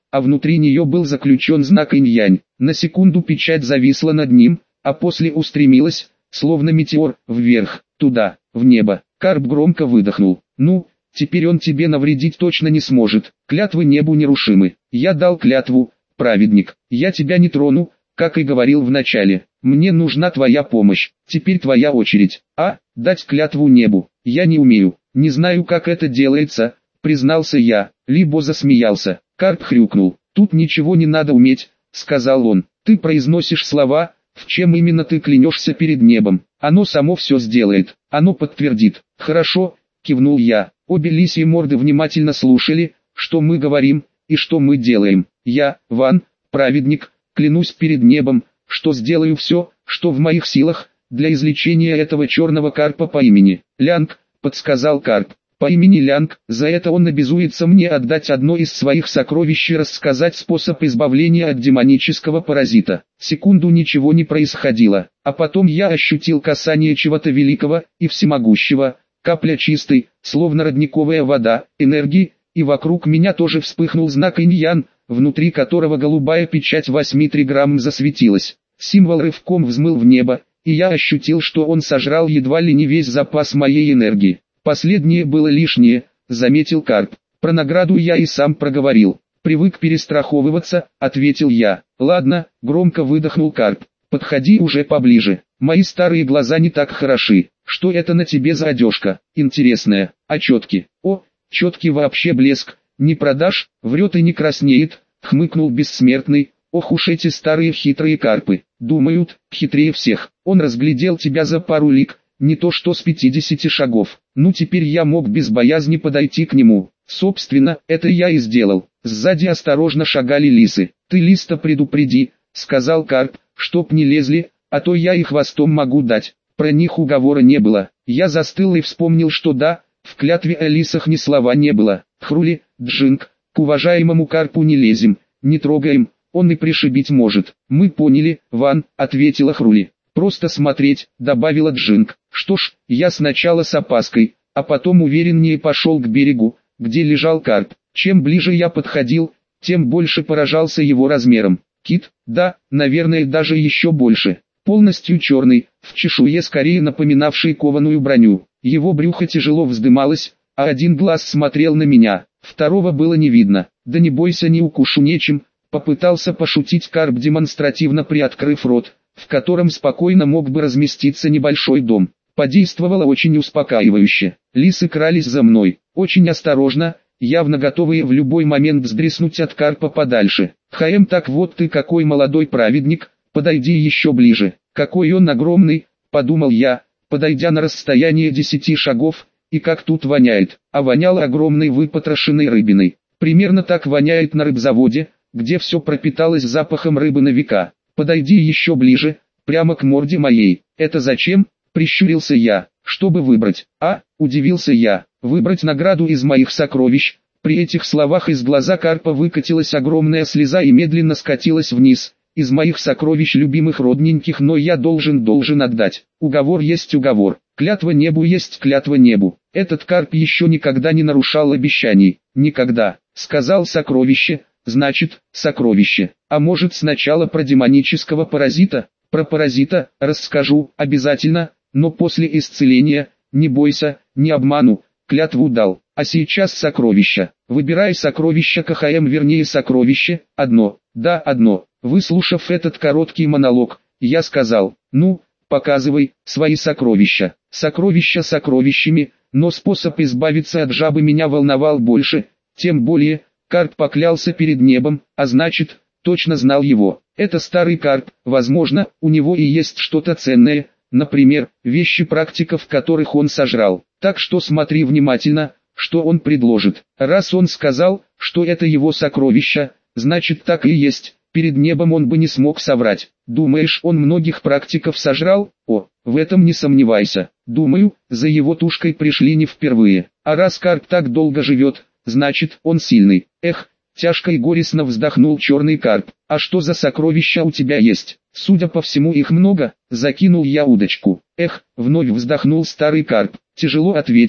а внутри нее был заключен знак инь-янь. На секунду печать зависла над ним, а после устремилась, словно метеор, вверх, туда, в небо. Карп громко выдохнул. «Ну, теперь он тебе навредить точно не сможет. Клятвы небу нерушимы. Я дал клятву, праведник. Я тебя не трону, как и говорил в начале. Мне нужна твоя помощь. Теперь твоя очередь. А, дать клятву небу. Я не умею. Не знаю, как это делается», признался я. Либо засмеялся. Карп хрюкнул. «Тут ничего не надо уметь», сказал он. «Ты произносишь слова, в чем именно ты клянешься перед небом. Оно само все сделает. Оно подтвердит». «Хорошо», кивнул я. Обе лисьи морды внимательно слушали, что мы говорим, и что мы делаем. «Я, Ван, праведник, клянусь перед небом, что сделаю все, что в моих силах, для излечения этого черного карпа по имени Лянг», подсказал карп. «По имени Лянг, за это он обязуется мне отдать одно из своих сокровищ и рассказать способ избавления от демонического паразита». Секунду ничего не происходило, а потом я ощутил касание чего-то великого и всемогущего, капля чистой, словно родниковая вода, энергии, и вокруг меня тоже вспыхнул знак инь-ян, внутри которого голубая печать восемь триграмм засветилась. Символ рывком взмыл в небо, и я ощутил, что он сожрал едва ли не весь запас моей энергии. «Последнее было лишнее», заметил карп. «Про награду я и сам проговорил». «Привык перестраховываться», ответил я. «Ладно», громко выдохнул карп. «Подходи уже поближе. Мои старые глаза не так хороши. Что это на тебе за одежка? Интересная. А четки?» «О, четки вообще блеск. Не продашь?» «Врет и не краснеет», хмыкнул бессмертный. «Ох уж эти старые хитрые карпы. Думают, хитрее всех. Он разглядел тебя за пару лиг, не то что с пятидесяти шагов. Ну теперь я мог без боязни подойти к нему. Собственно, это я и сделал». Сзади осторожно шагали лисы. «Ты листа предупреди», сказал карп, чтоб не лезли, а то я и хвостом могу дать. Про них уговора не было. Я застыл и вспомнил, что да, в клятве о лисах ни слова не было. «Хрули, Джинг, к уважаемому карпу не лезем, не трогаем, он и пришибить может». «Мы поняли, Ван», ответила Хрули. «Просто смотреть», добавила Джинг. Что ж, я сначала с опаской, а потом увереннее пошел к берегу, где лежал карп. Чем ближе я подходил, тем больше поражался его размером. Кит, да, наверное, даже еще больше. Полностью черный, в чешуе скорее напоминавший кованую броню. Его брюхо тяжело вздымалось, а один глаз смотрел на меня, второго было не видно. «Да не бойся, не укушу нечем», попытался пошутить карп, демонстративно приоткрыв рот, в котором спокойно мог бы разместиться небольшой дом. Подействовало очень успокаивающе. Лисы крались за мной, очень осторожно, явно готовые в любой момент вздреснуть от карпа подальше. «Хаем, так вот ты какой молодой праведник, подойди еще ближе». «Какой он огромный», подумал я, подойдя на расстояние десяти шагов, и как тут воняет. А воняло огромной выпотрошенной рыбиной. Примерно так воняет на рыбзаводе, где все пропиталось запахом рыбы на века. «Подойди еще ближе, прямо к морде моей». «Это зачем?» прищурился я. «Чтобы выбрать». «А?» удивился я. «Выбрать награду из моих сокровищ». При этих словах из глаза карпа выкатилась огромная слеза и медленно скатилась вниз. «Из моих сокровищ любимых родненьких, но я должен должен отдать». «Уговор есть уговор. Клятва небу есть клятва небу». Этот карп еще никогда не нарушал обещаний. «Никогда», сказал сокровище, значит, сокровище. А может, сначала про демонического паразита? Про паразита расскажу обязательно, но после исцеления. Не бойся, не обману, клятву дал. А сейчас сокровища. Выбирай сокровище КХМ, вернее сокровище, одно. Да, одно. Выслушав этот короткий монолог, я сказал: «Ну, показывай свои сокровища». Сокровища сокровищами, но способ избавиться от жабы меня волновал больше, тем более, карп поклялся перед небом, а значит, точно знал его. Это старый карп, возможно, у него и есть что-то ценное, например, вещи практиков, которых он сожрал. Так что смотри внимательно, что он предложит. Раз он сказал, что это его сокровища, значит так и есть. Перед небом он бы не смог соврать. Думаешь, он многих практиков сожрал? О, в этом не сомневайся. Думаю, за его тушкой пришли не впервые. А раз карп так долго живет, значит, он сильный. Эх, тяжко и горестно вздохнул черный карп. А что за сокровища у тебя есть? Судя по всему, их много. Закинул я удочку. Эх, вновь вздохнул старый карп. Тяжело ответить.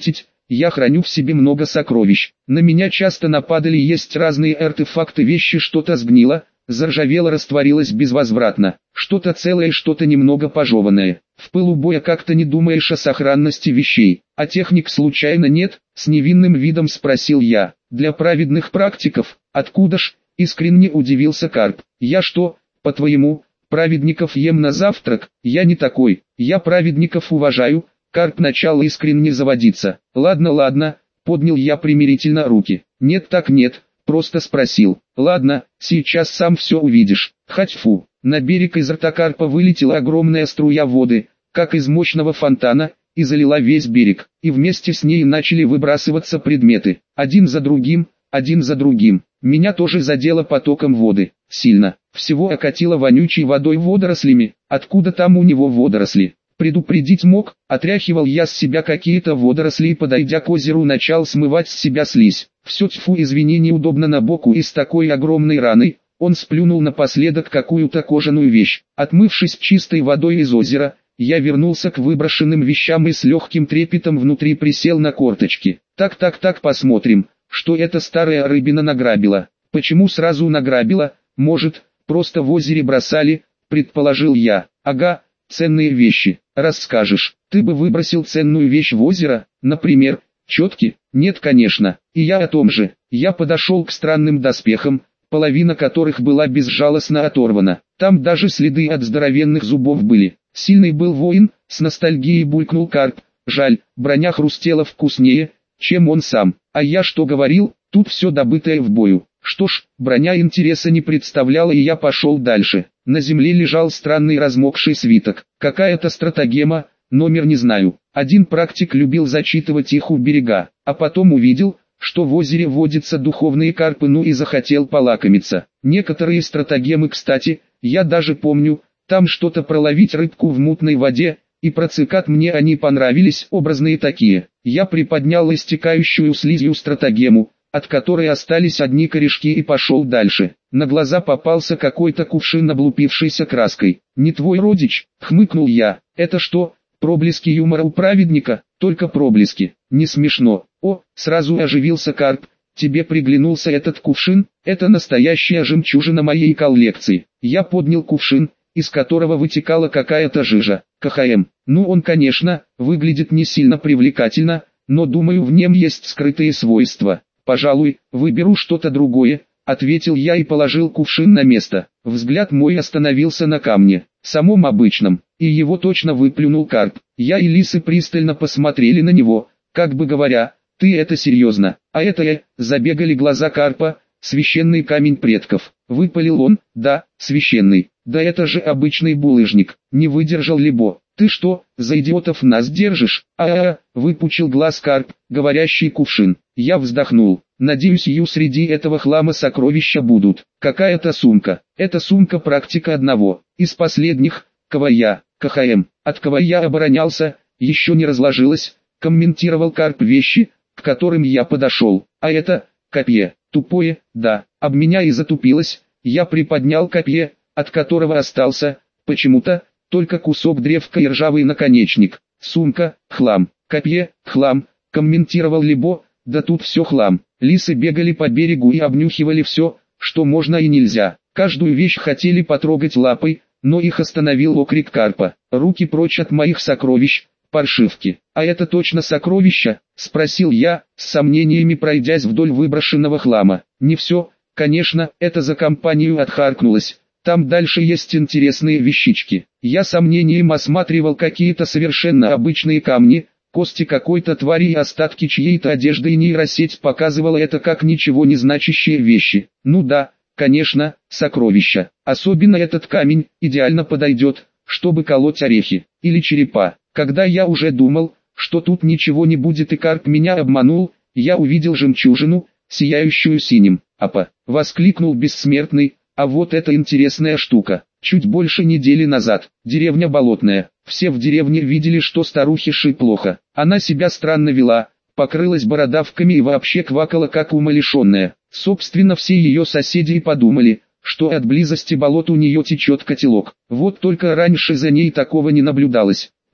я храню в себе много сокровищ. На меня часто нападали, есть разные артефакты, вещи, что-то сгнило, заржавело, растворилось безвозвратно, что-то целое, что-то немного пожеванное. В пылу боя как-то не думаешь о сохранности вещей. А техник случайно нет? С невинным видом спросил я. Для праведных практиков, откуда ж? Искренне удивился Карп. Я что, по-твоему, праведников ем на завтрак? Я не такой, я праведников уважаю. Карп начал искренне заводиться. Ладно, ладно, поднял я примирительно руки. Нет так нет, просто спросил. Ладно, сейчас сам все увидишь. Хоть фу. На берег из рта Карпа вылетела огромная струя воды, как из мощного фонтана, и залила весь берег. И вместе с ней начали выбрасываться предметы, один за другим, один за другим. Меня тоже задело потоком воды, сильно. Всего окатило вонючей водой, водорослями. Откуда там у него водоросли? Предупредить мог. Отряхивал я с себя какие-то водоросли и, подойдя к озеру, начал смывать с себя слизь. Все, тьфу, извини, неудобно на боку, и с такой огромной раной. Он сплюнул напоследок какую-то кожаную вещь. Отмывшись чистой водой из озера, я вернулся к выброшенным вещам и с легким трепетом внутри присел на корточки. Так-так-так, посмотрим, что эта старая рыбина награбила. Почему сразу награбила? Может, просто в озере бросали, предположил я. Ага, ценные вещи. Расскажешь, ты бы выбросил ценную вещь в озеро, например, четки? Нет, конечно. И я о том же. Я подошел к странным доспехам, половина которых была безжалостно оторвана. Там даже следы от здоровенных зубов были. Сильный был воин, с ностальгией булькнул Карп. Жаль, броня хрустела вкуснее, чем он сам. А я что говорил, тут все добытое в бою. Что ж, броня интереса не представляла, и я пошел дальше. На земле лежал странный размокший свиток. Какая-то стратагема, номер не знаю. Один практик любил зачитывать их у берега, а потом увидел, что в озере водятся духовные карпы, ну и захотел полакомиться. Некоторые стратагемы, кстати, я даже помню, там что-то проловить рыбку в мутной воде, и про цикад мне они понравились, образные такие. Я приподнял истекающую слизью стратагему, от которой остались одни корешки, и пошел дальше. На глаза попался какой-то кувшин, облупившийся краской. «Не твой родич?» — хмыкнул я. «Это что, проблески юмора у праведника?» «Только проблески. Не смешно». «О!» — сразу оживился Карп. «Тебе приглянулся этот кувшин? Это настоящая жемчужина моей коллекции». Я поднял кувшин, из которого вытекала какая-то жижа. КХМ. Ну, он, конечно, выглядит не сильно привлекательно, но думаю, в нем есть скрытые свойства. «Пожалуй, выберу что-то другое», — ответил я и положил кувшин на место. Взгляд мой остановился на камне, самом обычном, и его точно выплюнул Карп. Я и Лисы пристально посмотрели на него, как бы говоря, «Ты это серьезно?» «А это я», — забегали глаза Карпа. «Священный камень предков», — выпалил он. «Да, священный. Да это же обычный булыжник», — не выдержал Либо. «Ты что, за идиотов нас держишь?» «А-а-а», — выпучил глаз Карп, говорящий кувшин. Я вздохнул. «Надеюсь, ю среди этого хлама сокровища будут. Какая-то сумка. Это сумка практика одного из последних, кого я, КХМ. От кого я оборонялся, еще не разложилась», — комментировал Карп вещи, к которым я подошел. «А это, копье, тупое, да, об меня и затупилось». Я приподнял копье, от которого остался, почему-то, только кусок древка и ржавый наконечник. «Сумка, хлам, копье, хлам», — комментировал Либо. «Да тут все хлам». Лисы бегали по берегу и обнюхивали все, что можно и нельзя. Каждую вещь хотели потрогать лапой, но их остановил окрик Карпа. «Руки прочь от моих сокровищ, паршивки!» «А это точно сокровища?» — спросил я, с сомнениями пройдясь вдоль выброшенного хлама. «Не все, конечно, это за компанию», — отхаркнулось. «Там дальше есть интересные вещички». Я сомнением осматривал какие-то совершенно обычные камни, кости какой-то твари и остатки чьей-то одежды, и нейросеть показывала это как ничего не значащие вещи. Ну да, конечно, сокровища. Особенно этот камень идеально подойдет, чтобы колоть орехи или черепа. Когда я уже думал, что тут ничего не будет и Карп меня обманул, я увидел жемчужину, сияющую синим. «Апа!» — воскликнул бессмертный. «А вот это интересная штука. Чуть больше недели назад, деревня Болотная. Все в деревне видели, что старухе Ши плохо. Она себя странно вела, покрылась бородавками и вообще квакала как умалишенная. Собственно, все ее соседи и подумали, что от близости болот у нее течет котелок. Вот только раньше за ней такого не наблюдалось.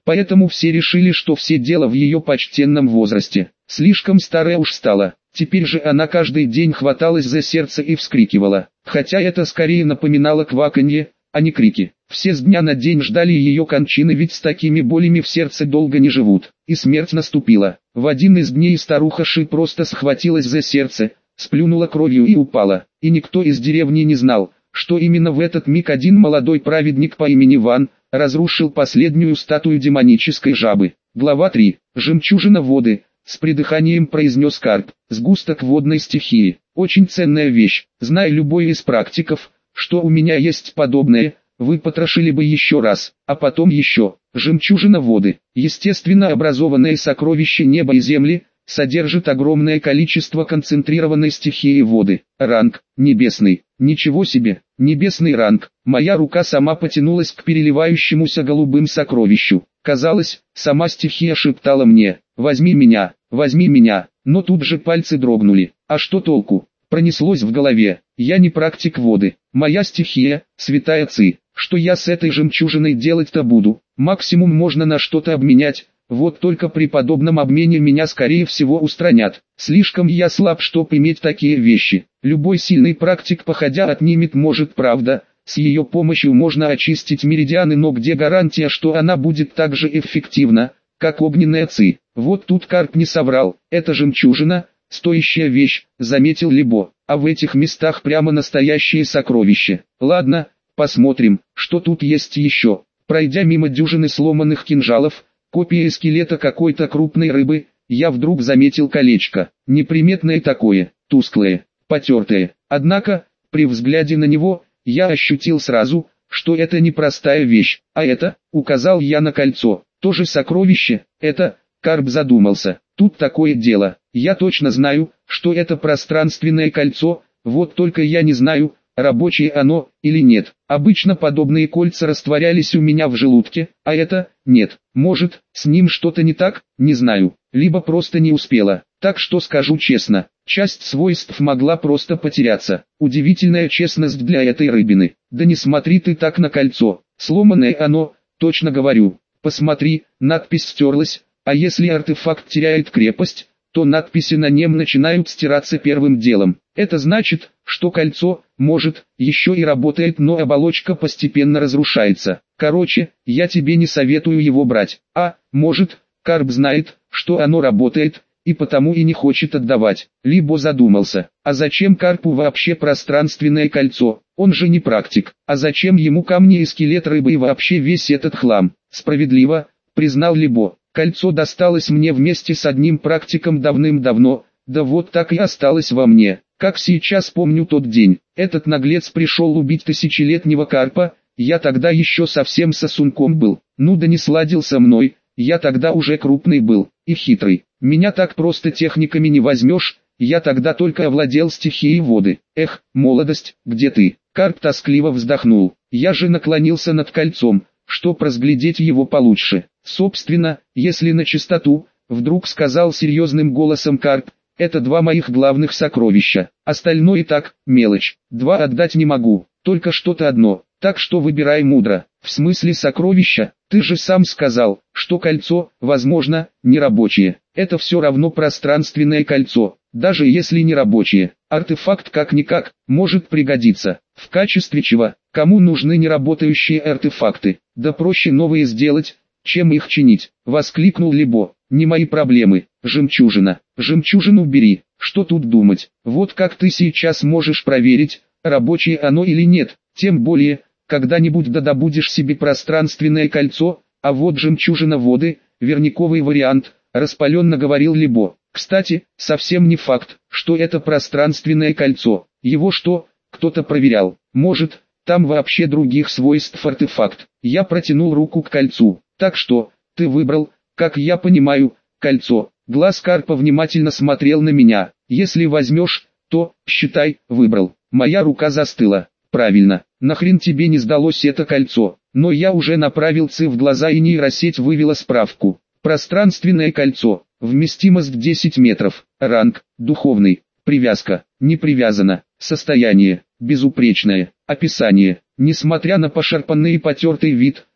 Поэтому все решили, что все дело в ее почтенном возрасте. Слишком старая уж стала. Теперь же она каждый день хваталась за сердце и вскрикивала. Хотя это скорее напоминало кваканье, а не крики. Все с дня на день ждали ее кончины, ведь с такими болями в сердце долго не живут. И смерть наступила. В один из дней старуха Ши просто схватилась за сердце, сплюнула кровью и упала. И никто из деревни не знал, что именно в этот миг один молодой праведник по имени Ван разрушил последнюю статую демонической жабы. Глава три. Жемчужина воды. С придыханием произнес Карп. Сгусток водной стихии. Очень ценная вещь. Зная любой из практиков, что у меня есть подобное, вы потрошили бы еще раз, а потом еще. Жемчужина воды. Естественно образованное сокровище неба и земли, содержит огромное количество концентрированной стихии воды. Ранг. Небесный. Ничего себе. Небесный ранг. Моя рука сама потянулась к переливающемуся голубым сокровищу. Казалось, сама стихия шептала мне: «Возьми меня, возьми меня», но тут же пальцы дрогнули. А что толку? Пронеслось в голове. Я не практик воды. Моя стихия – святая Ци. Что я с этой жемчужиной делать-то буду? Максимум можно на что-то обменять. Вот только при подобном обмене меня скорее всего устранят. Слишком я слаб, чтоб иметь такие вещи. Любой сильный практик походя отнимет, может, правда. С ее помощью можно очистить меридианы, но где гарантия, что она будет так же эффективна, как огненная Ци? Вот тут Карп не соврал. Это жемчужина – стоящая вещь, заметил Либо. А в этих местах прямо настоящие сокровища. Ладно, посмотрим, что тут есть еще. Пройдя мимо дюжины сломанных кинжалов, копия скелета какой-то крупной рыбы, я вдруг заметил колечко. Неприметное такое, тусклое, потертое. Однако, при взгляде на него, я ощутил сразу, что это не простая вещь, а это, указал я на кольцо, тоже сокровище. Это, Карп задумался. Тут такое дело. Я точно знаю, что это пространственное кольцо, вот только я не знаю, рабочее оно или нет. Обычно подобные кольца растворялись у меня в желудке, а это нет. Может, с ним что-то не так, не знаю, либо просто не успела. Так что скажу честно, часть свойств могла просто потеряться. Удивительная честность для этой рыбины. Да не смотри ты так на кольцо, сломанное оно, точно говорю. Посмотри, надпись стерлась, а если артефакт теряет крепость, то надписи на нем начинают стираться первым делом. Это значит, что кольцо, может, еще и работает, но оболочка постепенно разрушается. Короче, я тебе не советую его брать. А, может, Карп знает, что оно работает, и потому и не хочет отдавать. Либо задумался, а зачем Карпу вообще пространственное кольцо? Он же не практик. А зачем ему камни и скелет рыбы и вообще весь этот хлам? Справедливо, признал Либо. Кольцо досталось мне вместе с одним практиком давным-давно, да вот так и осталось во мне. Как сейчас помню тот день, этот наглец пришел убить тысячелетнего Карпа, я тогда еще совсем сосунком был, ну да не сладил со мной, я тогда уже крупный был, и хитрый. Меня так просто техниками не возьмешь, я тогда только овладел стихией воды. Эх, молодость, где ты? Карп тоскливо вздохнул, я же наклонился над кольцом, чтоб разглядеть его получше. Собственно, если на чистоту, вдруг сказал серьезным голосом Карп, это два моих главных сокровища. Остальное и так, мелочь. Два отдать не могу, только что-то одно. Так что выбирай мудро. В смысле сокровища? Ты же сам сказал, что кольцо, возможно, не рабочее. Это все равно пространственное кольцо, даже если не рабочее. Артефакт как-никак, может пригодиться. В качестве чего? Кому нужны неработающие артефакты? Да проще новые сделать, чем их чинить. Воскликнул Либо. Не мои проблемы. Жемчужина. Жемчужину бери. Что тут думать? Вот как ты сейчас можешь проверить, рабочее оно или нет. Тем более, когда-нибудь да добудешь себе пространственное кольцо, а вот жемчужина воды, верниковый вариант, распаленно говорил Либо. Кстати, совсем не факт, что это пространственное кольцо. Его что, кто-то проверял? Может, там вообще других свойств артефакт. Я протянул руку к кольцу. Так что, ты выбрал, как я понимаю, кольцо. Глаз Карпа внимательно смотрел на меня. Если возьмешь, то, считай, выбрал. Моя рука застыла. Правильно, нахрен тебе не сдалось это кольцо? Но я уже направил Ци в глаза, и нейросеть вывела справку. Пространственное кольцо. Вместимость десять метров. Ранг, духовный. Привязка, не привязана. Состояние, безупречное. Описание. Несмотря на пошарпанный и потертый вид,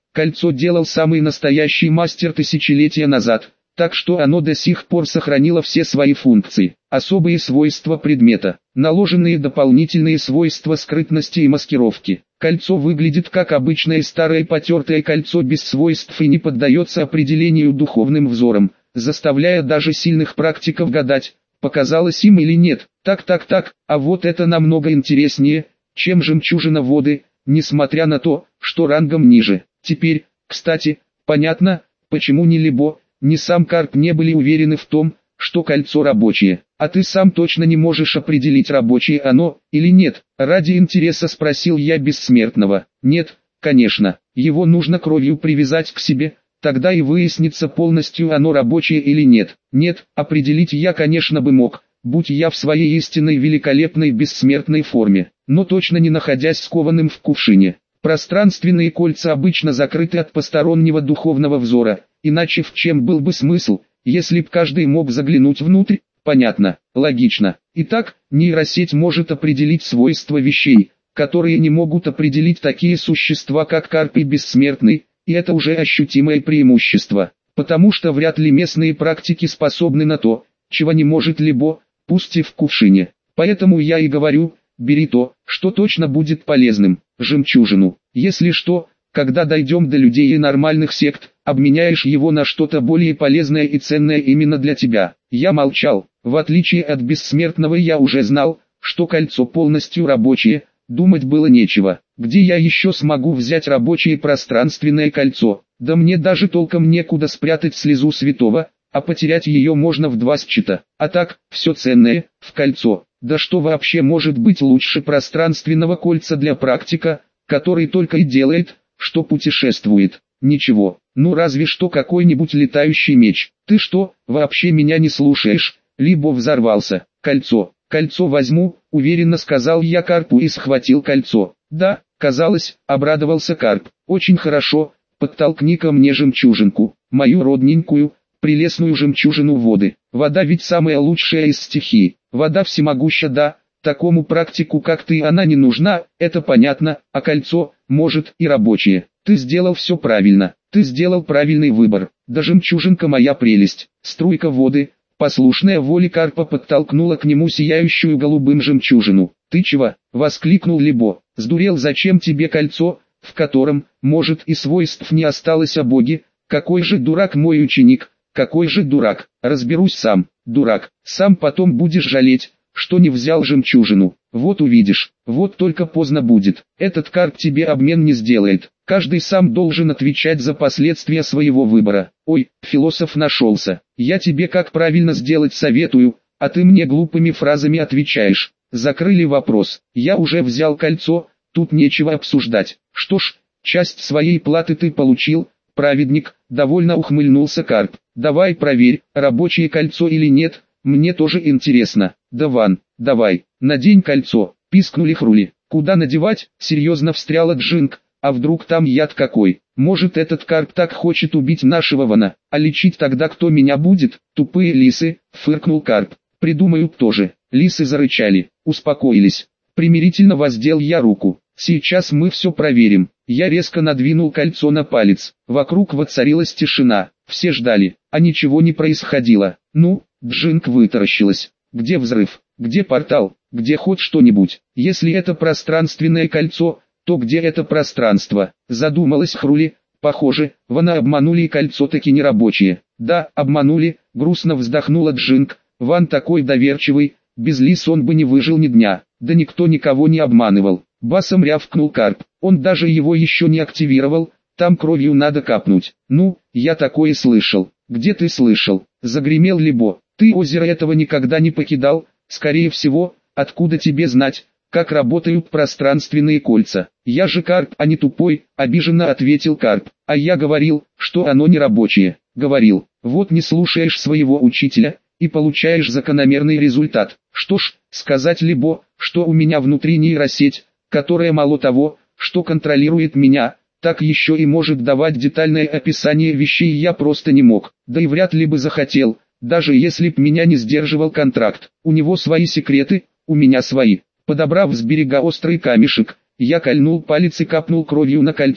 Кольцо делал самый настоящий мастер тысячелетия назад, так что оно до сих пор сохранило все свои функции. Особые свойства предмета, наложенные дополнительные свойства скрытности и маскировки. Кольцо выглядит как обычное старое потертое кольцо без свойств и не поддается определению духовным взором, заставляя даже сильных практиков гадать, показалось им или нет. Так-так-так, а вот это намного интереснее, чем жемчужина воды, несмотря на то, что рангом ниже. Теперь, кстати, понятно, почему ни Либо, ни сам Карп не были уверены в том, что кольцо рабочее. А ты сам точно не можешь определить, рабочее оно или нет? Ради интереса спросил я Бессмертного. Нет, конечно, его нужно кровью привязать к себе, тогда и выяснится полностью, оно рабочее или нет. Нет, определить я, конечно, бы мог, будь я в своей истинной великолепной бессмертной форме, но точно не находясь скованным в кувшине. Пространственные кольца обычно закрыты от постороннего духовного взора, иначе в чем был бы смысл, если б каждый мог заглянуть внутрь? Понятно, логично. Итак, нейросеть может определить свойства вещей, которые не могут определить такие существа, как Карп и Бессмертный, и это уже ощутимое преимущество, потому что вряд ли местные практики способны на то, чего не может Либо, пусть и в кувшине. Поэтому я и говорю, бери то, что точно будет полезным, жемчужину. Если что, когда дойдем до людей и нормальных сект, обменяешь его на что-то более полезное и ценное именно для тебя. Я молчал. В отличие от Бессмертного, я уже знал, что кольцо полностью рабочее, думать было нечего. Где я еще смогу взять рабочее пространственное кольцо? Да мне даже толком некуда спрятать слезу святого, а потерять ее можно в два счета. А так, все ценное, в кольцо. Да что вообще может быть лучше пространственного кольца для практика, который только и делает, что путешествует? Ничего, ну разве что какой-нибудь летающий меч. Ты что, вообще меня не слушаешь? Либо взорвался. Кольцо, кольцо возьму, уверенно сказал я Карпу и схватил кольцо. Да, казалось, обрадовался Карп. Очень хорошо, подтолкни ко мне жемчужинку, мою родненькую, прелестную жемчужину воды. Вода ведь самая лучшая из стихий. Вода всемогуща, да, такому практику как ты она не нужна, это понятно, а кольцо, может, и рабочее. Ты сделал все правильно, ты сделал правильный выбор. Да жемчужинка моя прелесть, струйка воды, послушная воле Карпа подтолкнула к нему сияющую голубым жемчужину. Ты чего? Воскликнул Либо. Сдурел, зачем тебе кольцо, в котором, может, и свойств не осталось, о боге? Какой же дурак мой ученик, какой же дурак, разберусь сам, дурак, сам потом будешь жалеть, что не взял жемчужину. Вот увидишь, вот только поздно будет. Этот Карп тебе обмен не сделает. Каждый сам должен отвечать за последствия своего выбора. Ой, философ нашелся. Я тебе как правильно сделать советую, а ты мне глупыми фразами отвечаешь. Закрыли вопрос. Я уже взял кольцо, тут нечего обсуждать. Что ж, часть своей платы ты получил, праведник, довольно ухмыльнулся Карп. Давай проверь, рабочее кольцо или нет, мне тоже интересно. Даван, давай, надень кольцо, пискнули Хрули. Куда надевать? Серьезно встряла Джинг. А вдруг там яд какой? Может, этот Карп так хочет убить нашего Вана, а лечить тогда кто меня будет? Тупые лисы, фыркнул Карп. Придумают тоже. Лисы зарычали, успокоились. Примирительно воздел я руку. Сейчас мы все проверим. Я резко надвинул кольцо на палец. Вокруг воцарилась тишина. Все ждали, а ничего не происходило. Ну, Джинг вытаращилась. Где взрыв? Где портал? Где хоть что-нибудь? Если это пространственное кольцо, то где это пространство? Задумалась Хрули. Похоже, Вана обманули и кольцо таки не рабочее. Да, обманули, грустно вздохнула Джинг. Ван такой доверчивый, без лис он бы не выжил ни дня. Да никто никого не обманывал. Басом рявкнул Карп. Он даже его еще не активировал, там кровью надо капнуть. Ну, я такое слышал. Где ты слышал? Загремел Либо. Ты озеро этого никогда не покидал, скорее всего, откуда тебе знать, как работают пространственные кольца? Я же Карп, а не тупой, обиженно ответил Карп. А я говорил, что оно не рабочее. Говорил, вот не слушаешь своего учителя, и получаешь закономерный результат. Что ж, сказать Либо, что у меня внутри нейросеть, которая мало того, что контролирует меня, так еще и может давать детальное описание вещей, я просто не мог, да и вряд ли бы захотел, даже если б меня не сдерживал контракт. У него свои секреты, у меня свои. Подобрав с берега острый камешек, я кольнул палец и капнул кровью на кольцо.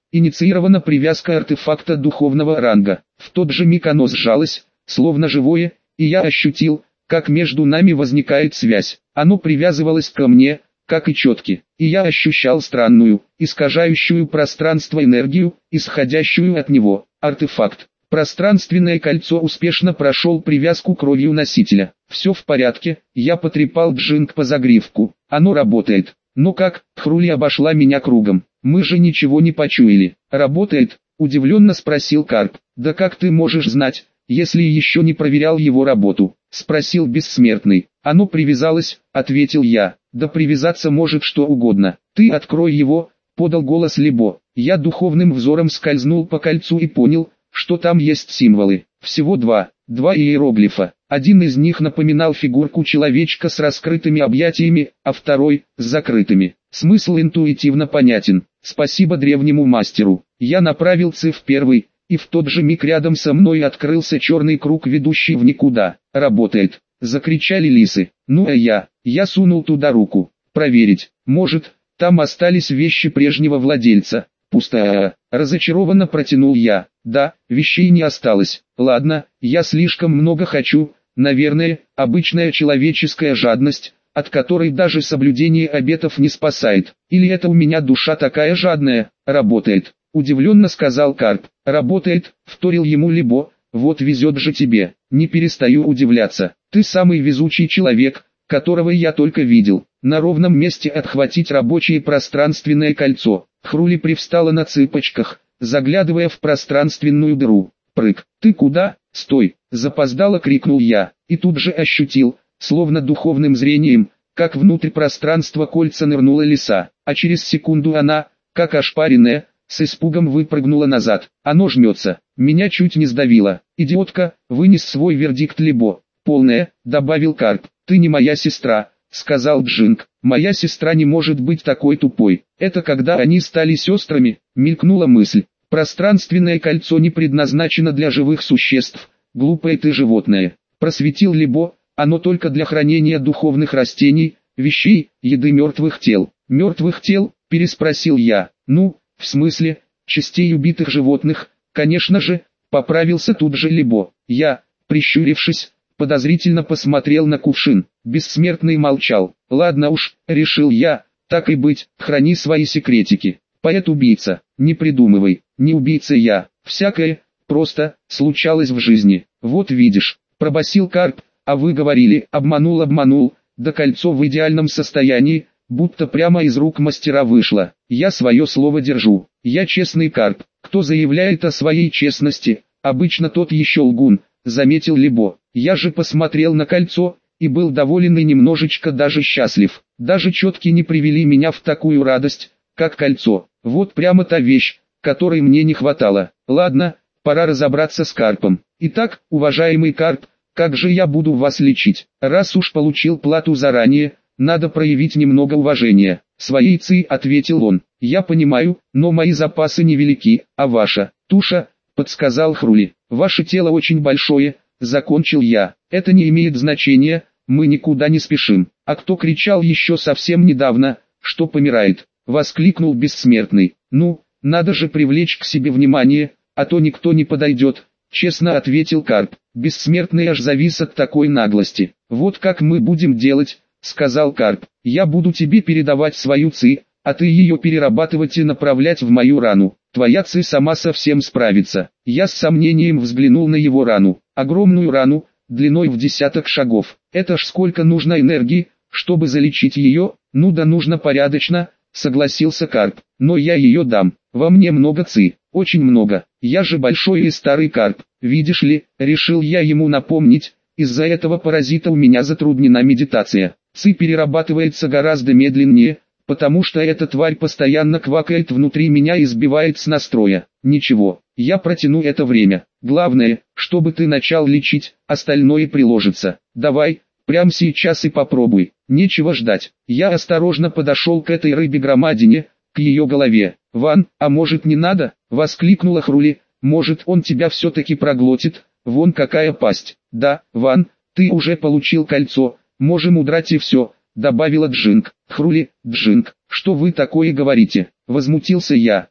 Инициирована привязка артефакта духовного ранга. В тот же миг оно сжалось, словно живое, и я ощутил, как между нами возникает связь. Оно привязывалось ко мне, как и четки, и я ощущал странную, искажающую пространство энергию, исходящую от него. Артефакт. Пространственное кольцо успешно прошел привязку кровью носителя. Все в порядке, я потрепал Джинг по загривку. Оно работает. Но как? Хрули обошла меня кругом. Мы же ничего не почуяли. Работает? Удивленно спросил Карп. Да как ты можешь знать, если еще не проверял его работу? Спросил бессмертный. Оно привязалось, ответил я. Да привязаться может что угодно. Ты открой его, подал голос Либо. Я духовным взором скользнул по кольцу и понял, что там есть символы. Всего два. Два иероглифа. Один из них напоминал фигурку человечка с раскрытыми объятиями, а второй – с закрытыми. Смысл интуитивно понятен. Спасибо древнему мастеру. Я направил Ци в первый, и в тот же миг рядом со мной открылся черный круг, ведущий в никуда. Работает. Закричали лисы. Ну а я, я сунул туда руку. Проверить. Может, там остались вещи прежнего владельца. Пустая. Разочарованно протянул я. Да, вещей не осталось. Ладно, я слишком много хочу. Наверное, обычная человеческая жадность, от которой даже соблюдение обетов не спасает. Или это у меня душа такая жадная? Работает. Удивленно сказал Карп. Работает, вторил ему Либо. Вот везет же тебе. Не перестаю удивляться. Ты самый везучий человек, которого я только видел. На ровном месте отхватить рабочее пространственное кольцо. Хрули привстала на цыпочках, заглядывая в пространственную дыру. Прыг. Ты куда? Стой! Запоздало крикнул я, и тут же ощутил, словно духовным зрением, как внутрь пространства кольца нырнула лиса, а через секунду она, как ошпаренная, с испугом выпрыгнула назад. Оно жмется. Меня чуть не сдавило. Идиотка, вынес свой вердикт Либо. Полная, добавил Карп. Ты не моя сестра, сказал Джинг. Моя сестра не может быть такой тупой. Это когда они стали сестрами, мелькнула мысль. Пространственное кольцо не предназначено для живых существ. Глупое ты животное. Просветил Либо, оно только для хранения духовных растений, вещей, еды мертвых тел. Мертвых тел? Переспросил я. Ну, в смысле, частей убитых животных, конечно же, поправился тут же Либо. Я, прищурившись, подозрительно посмотрел на кувшин. Бессмертный молчал. Ладно уж, решил я, так и быть, храни свои секретики. Поэт-убийца, не придумывай, не убийца я, всякое, просто, случалось в жизни. Вот видишь, пробасил Карп, а вы говорили, обманул обманул, да кольцо в идеальном состоянии, будто прямо из рук мастера вышло. Я свое слово держу, я честный Карп. Кто заявляет о своей честности, обычно тот еще лгун, заметил Либо. Я же посмотрел на кольцо, и был доволен и немножечко даже счастлив. Даже четки не привели меня в такую радость, как кольцо. Вот прямо та вещь, которой мне не хватало. Ладно, пора разобраться с Карпом. Итак, уважаемый Карп, как же я буду вас лечить? Раз уж получил плату заранее, надо проявить немного уважения. Своей Ци, ответил он. Я понимаю, но мои запасы невелики, а ваша туша, подсказал Хрули. Ваше тело очень большое, закончил я. Это не имеет значения, мы никуда не спешим. А кто кричал еще совсем недавно, что помирает? Воскликнул бессмертный. Ну, надо же привлечь к себе внимание, а то никто не подойдет. Честно ответил Карп. Бессмертный аж завис от такой наглости. Вот как мы будем делать, сказал Карп. Я буду тебе передавать свою Ци, а ты ее перерабатывать и направлять в мою рану. Твоя Ци сама совсем справится. Я с сомнением взглянул на его рану. Огромную рану, длиной в десяток шагов. Это ж сколько нужно энергии, чтобы залечить ее? Ну да нужно порядочно, согласился Карп. Но я ее дам. Во мне много Ци, очень много. Я же большой и старый Карп. Видишь ли, решил я ему напомнить, из-за этого паразита у меня затруднена медитация. Ци перерабатывается гораздо медленнее, потому что эта тварь постоянно квакает внутри меня и сбивает с настроя. Ничего, я протяну это время. Главное, чтобы ты начал лечить, остальное приложится. Давай, прямо сейчас и попробуй. Нечего ждать. Я осторожно подошел к этой рыбе-громадине, к ее голове. «Ван, а может не надо?» — воскликнула Хрули. «Может он тебя все-таки проглотит? Вон какая пасть». «Да, Ван, ты уже получил кольцо, можем удрать и все», — добавила Джинг. «Хрули, Джинг, что вы такое говорите?» — возмутился я.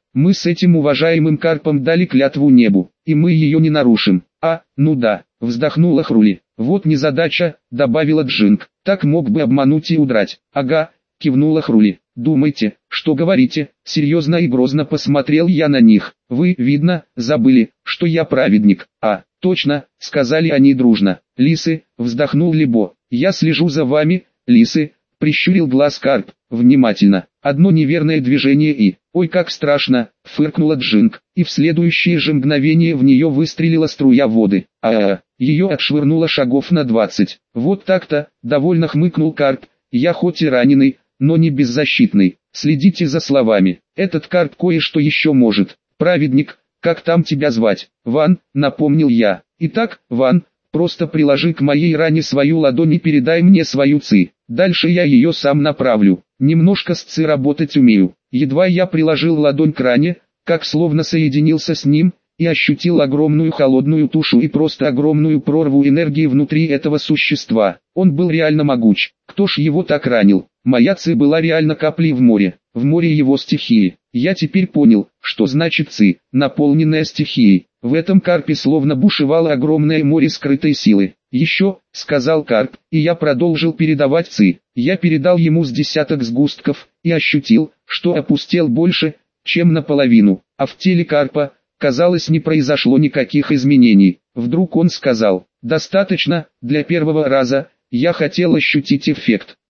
Мы с этим уважаемым карпом дали клятву небу, и мы ее не нарушим. А, ну да, вздохнула Хрули. Вот незадача, добавила Джинг. Так мог бы обмануть и удрать. Ага, кивнула Хрули. Думайте, что говорите, серьезно и грозно посмотрел я на них. Вы, видно, забыли, что я праведник. А, точно, сказали они дружно. Лисы, вздохнул Либо. Я слежу за вами, лисы, прищурил глаз карп. Внимательно. Одно неверное движение и... Ой, как страшно, фыркнула Джинг. И в следующее же мгновение в нее выстрелила струя воды. А-а-а, ее отшвырнуло шагов на двадцать. Вот так-то, довольно хмыкнул карп. Я хоть и раненый, но не беззащитный. Следите за словами. Этот карп кое-что еще может. Праведник, как там тебя звать? Ван, напомнил я. Итак, Ван, просто приложи к моей ране свою ладонь и передай мне свою ци. Дальше я ее сам направлю. Немножко с ци работать умею. Едва я приложил ладонь к ране, как словно соединился с ним, и ощутил огромную холодную тушу и просто огромную прорву энергии внутри этого существа. Он был реально могуч. Кто ж его так ранил? Моя ци была реально каплей в море, в море его стихии. Я теперь понял, что значит ци, наполненная стихией. В этом карпе словно бушевало огромное море скрытой силы. «Еще», — сказал карп, и я продолжил передавать ци. Я передал ему с десяток сгустков, и ощутил, что опустел больше, чем наполовину, а в теле карпа, казалось, не произошло никаких изменений. Вдруг он сказал: «Достаточно, для первого раза, я хотел ощутить эффект».